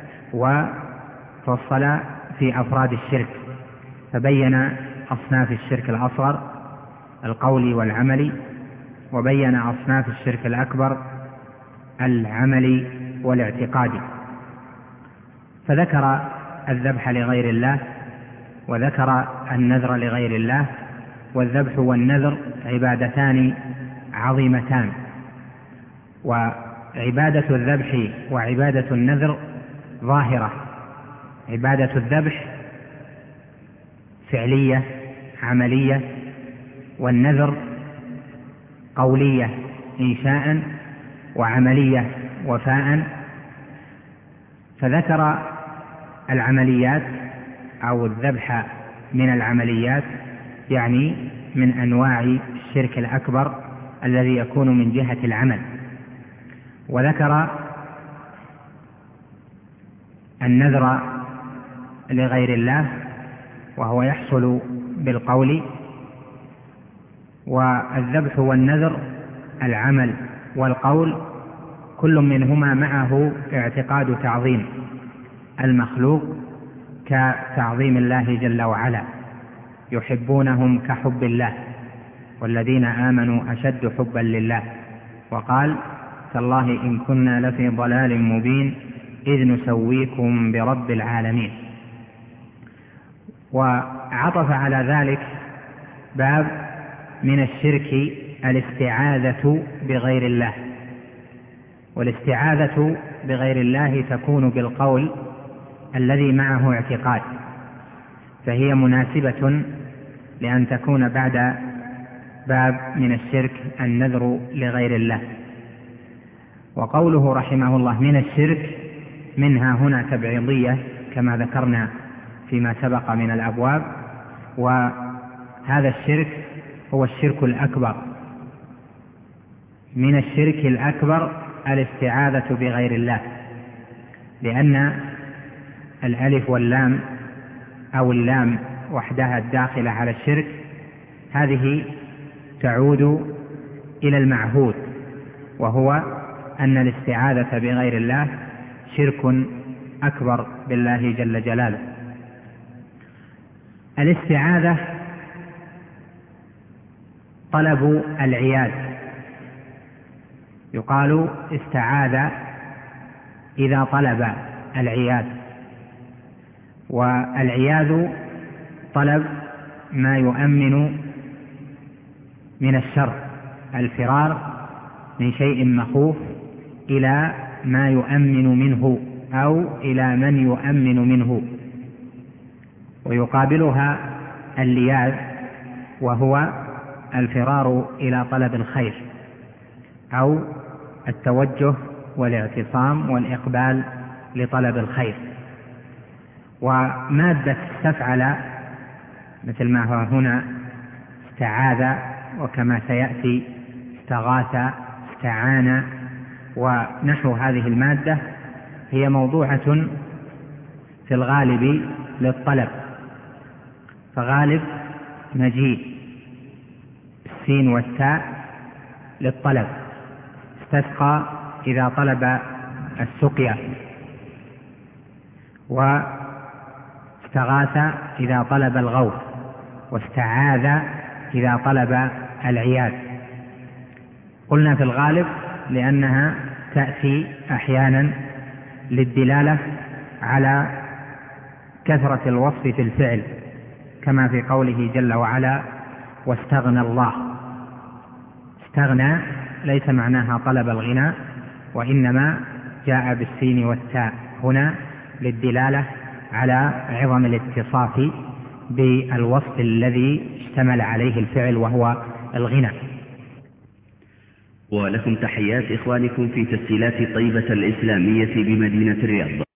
وفصل في أفراد الشرك، فبين أصناف الشرك الأصغر القولي والعملي، وبين أصناف الشرك الأكبر العملي والاعتقادي. فذكر الذبح لغير الله، وذكر النذر لغير الله. والذبح والنذر عبادتان عظيمتان، وعبادة الذبح وعبادة النذر ظاهرة. عبادة الذبح فعلية عملية، والنذر قولية إنشاء، وعملية وفاء. فذكر العمليات أو الذبح من العمليات، يعني من أنواع الشرك الأكبر الذي يكون من جهة العمل. وذكر النذر لغير الله، وهو يحصل بالقول. والذبح والنذر العمل والقول كل منهما معه اعتقاد تعظيم المخلوق كتعظيم الله جل وعلا، يحبونهم كحب الله، والذين آمنوا أشد حبا لله. وقال: تالله إن كنا لفي ضلال مبين إذ نسويكم برب العالمين. وعطف على ذلك باب من الشرك الاستعاذة بغير الله. والاستعاذة بغير الله تكون بالقول الذي معه اعتقاد، فهي مناسبة لأن تكون بعد باب من الشرك النذر لغير الله. وقوله رحمه الله من الشرك، منها هنا تبعيضية كما ذكرنا فيما سبق من الأبواب، وهذا الشرك هو الشرك الأكبر. من الشرك الأكبر الاستعاذة بغير الله، لأن الألف واللام أو اللام وحدها الداخلة على الشرك هذه تعود إلى المعهود، وهو أن الاستعاذة بغير الله شرك أكبر بالله جل جلاله. الاستعاذة طلب العياذ، يقال استعاذ إذا طلب العياذ، والعياذ طلب ما يؤمن من الشر، الفرار من شيء مخوف إلى ما يؤمن منه أو إلى من يؤمن منه. ويقابلها اللياذ، وهو الفرار إلى طلب الخير أو التوجه والاعتصام والإقبال لطلب الخير. ومادة استفعل مثل ما هو هنا استعاذ، وكما سيأتي استغاث، استعان، ونحو هذه المادة هي موضوعة في الغالب للطلب، فغالب مجيء السين والتاء للطلب. استسقى إذا طلب السقيا، واستغاث إذا طلب الغوث، واستعاذ إذا طلب العياذ. قلنا في الغالب لأنها تأتي أحيانا للدلالة على كثرة الوصف في الفعل، كما في قوله جل وعلا واستغنى الله. استغنى ليس معناها طلب الغنى، وإنما جاء بالسين والتاء هنا للدلالة على عظم الاتصاف بالوصف الذي اشتمل عليه الفعل وهو الغنى. ولكم تحيات إخوانكم في تسجيلات طيبة الإسلامية بمدينة الرياض.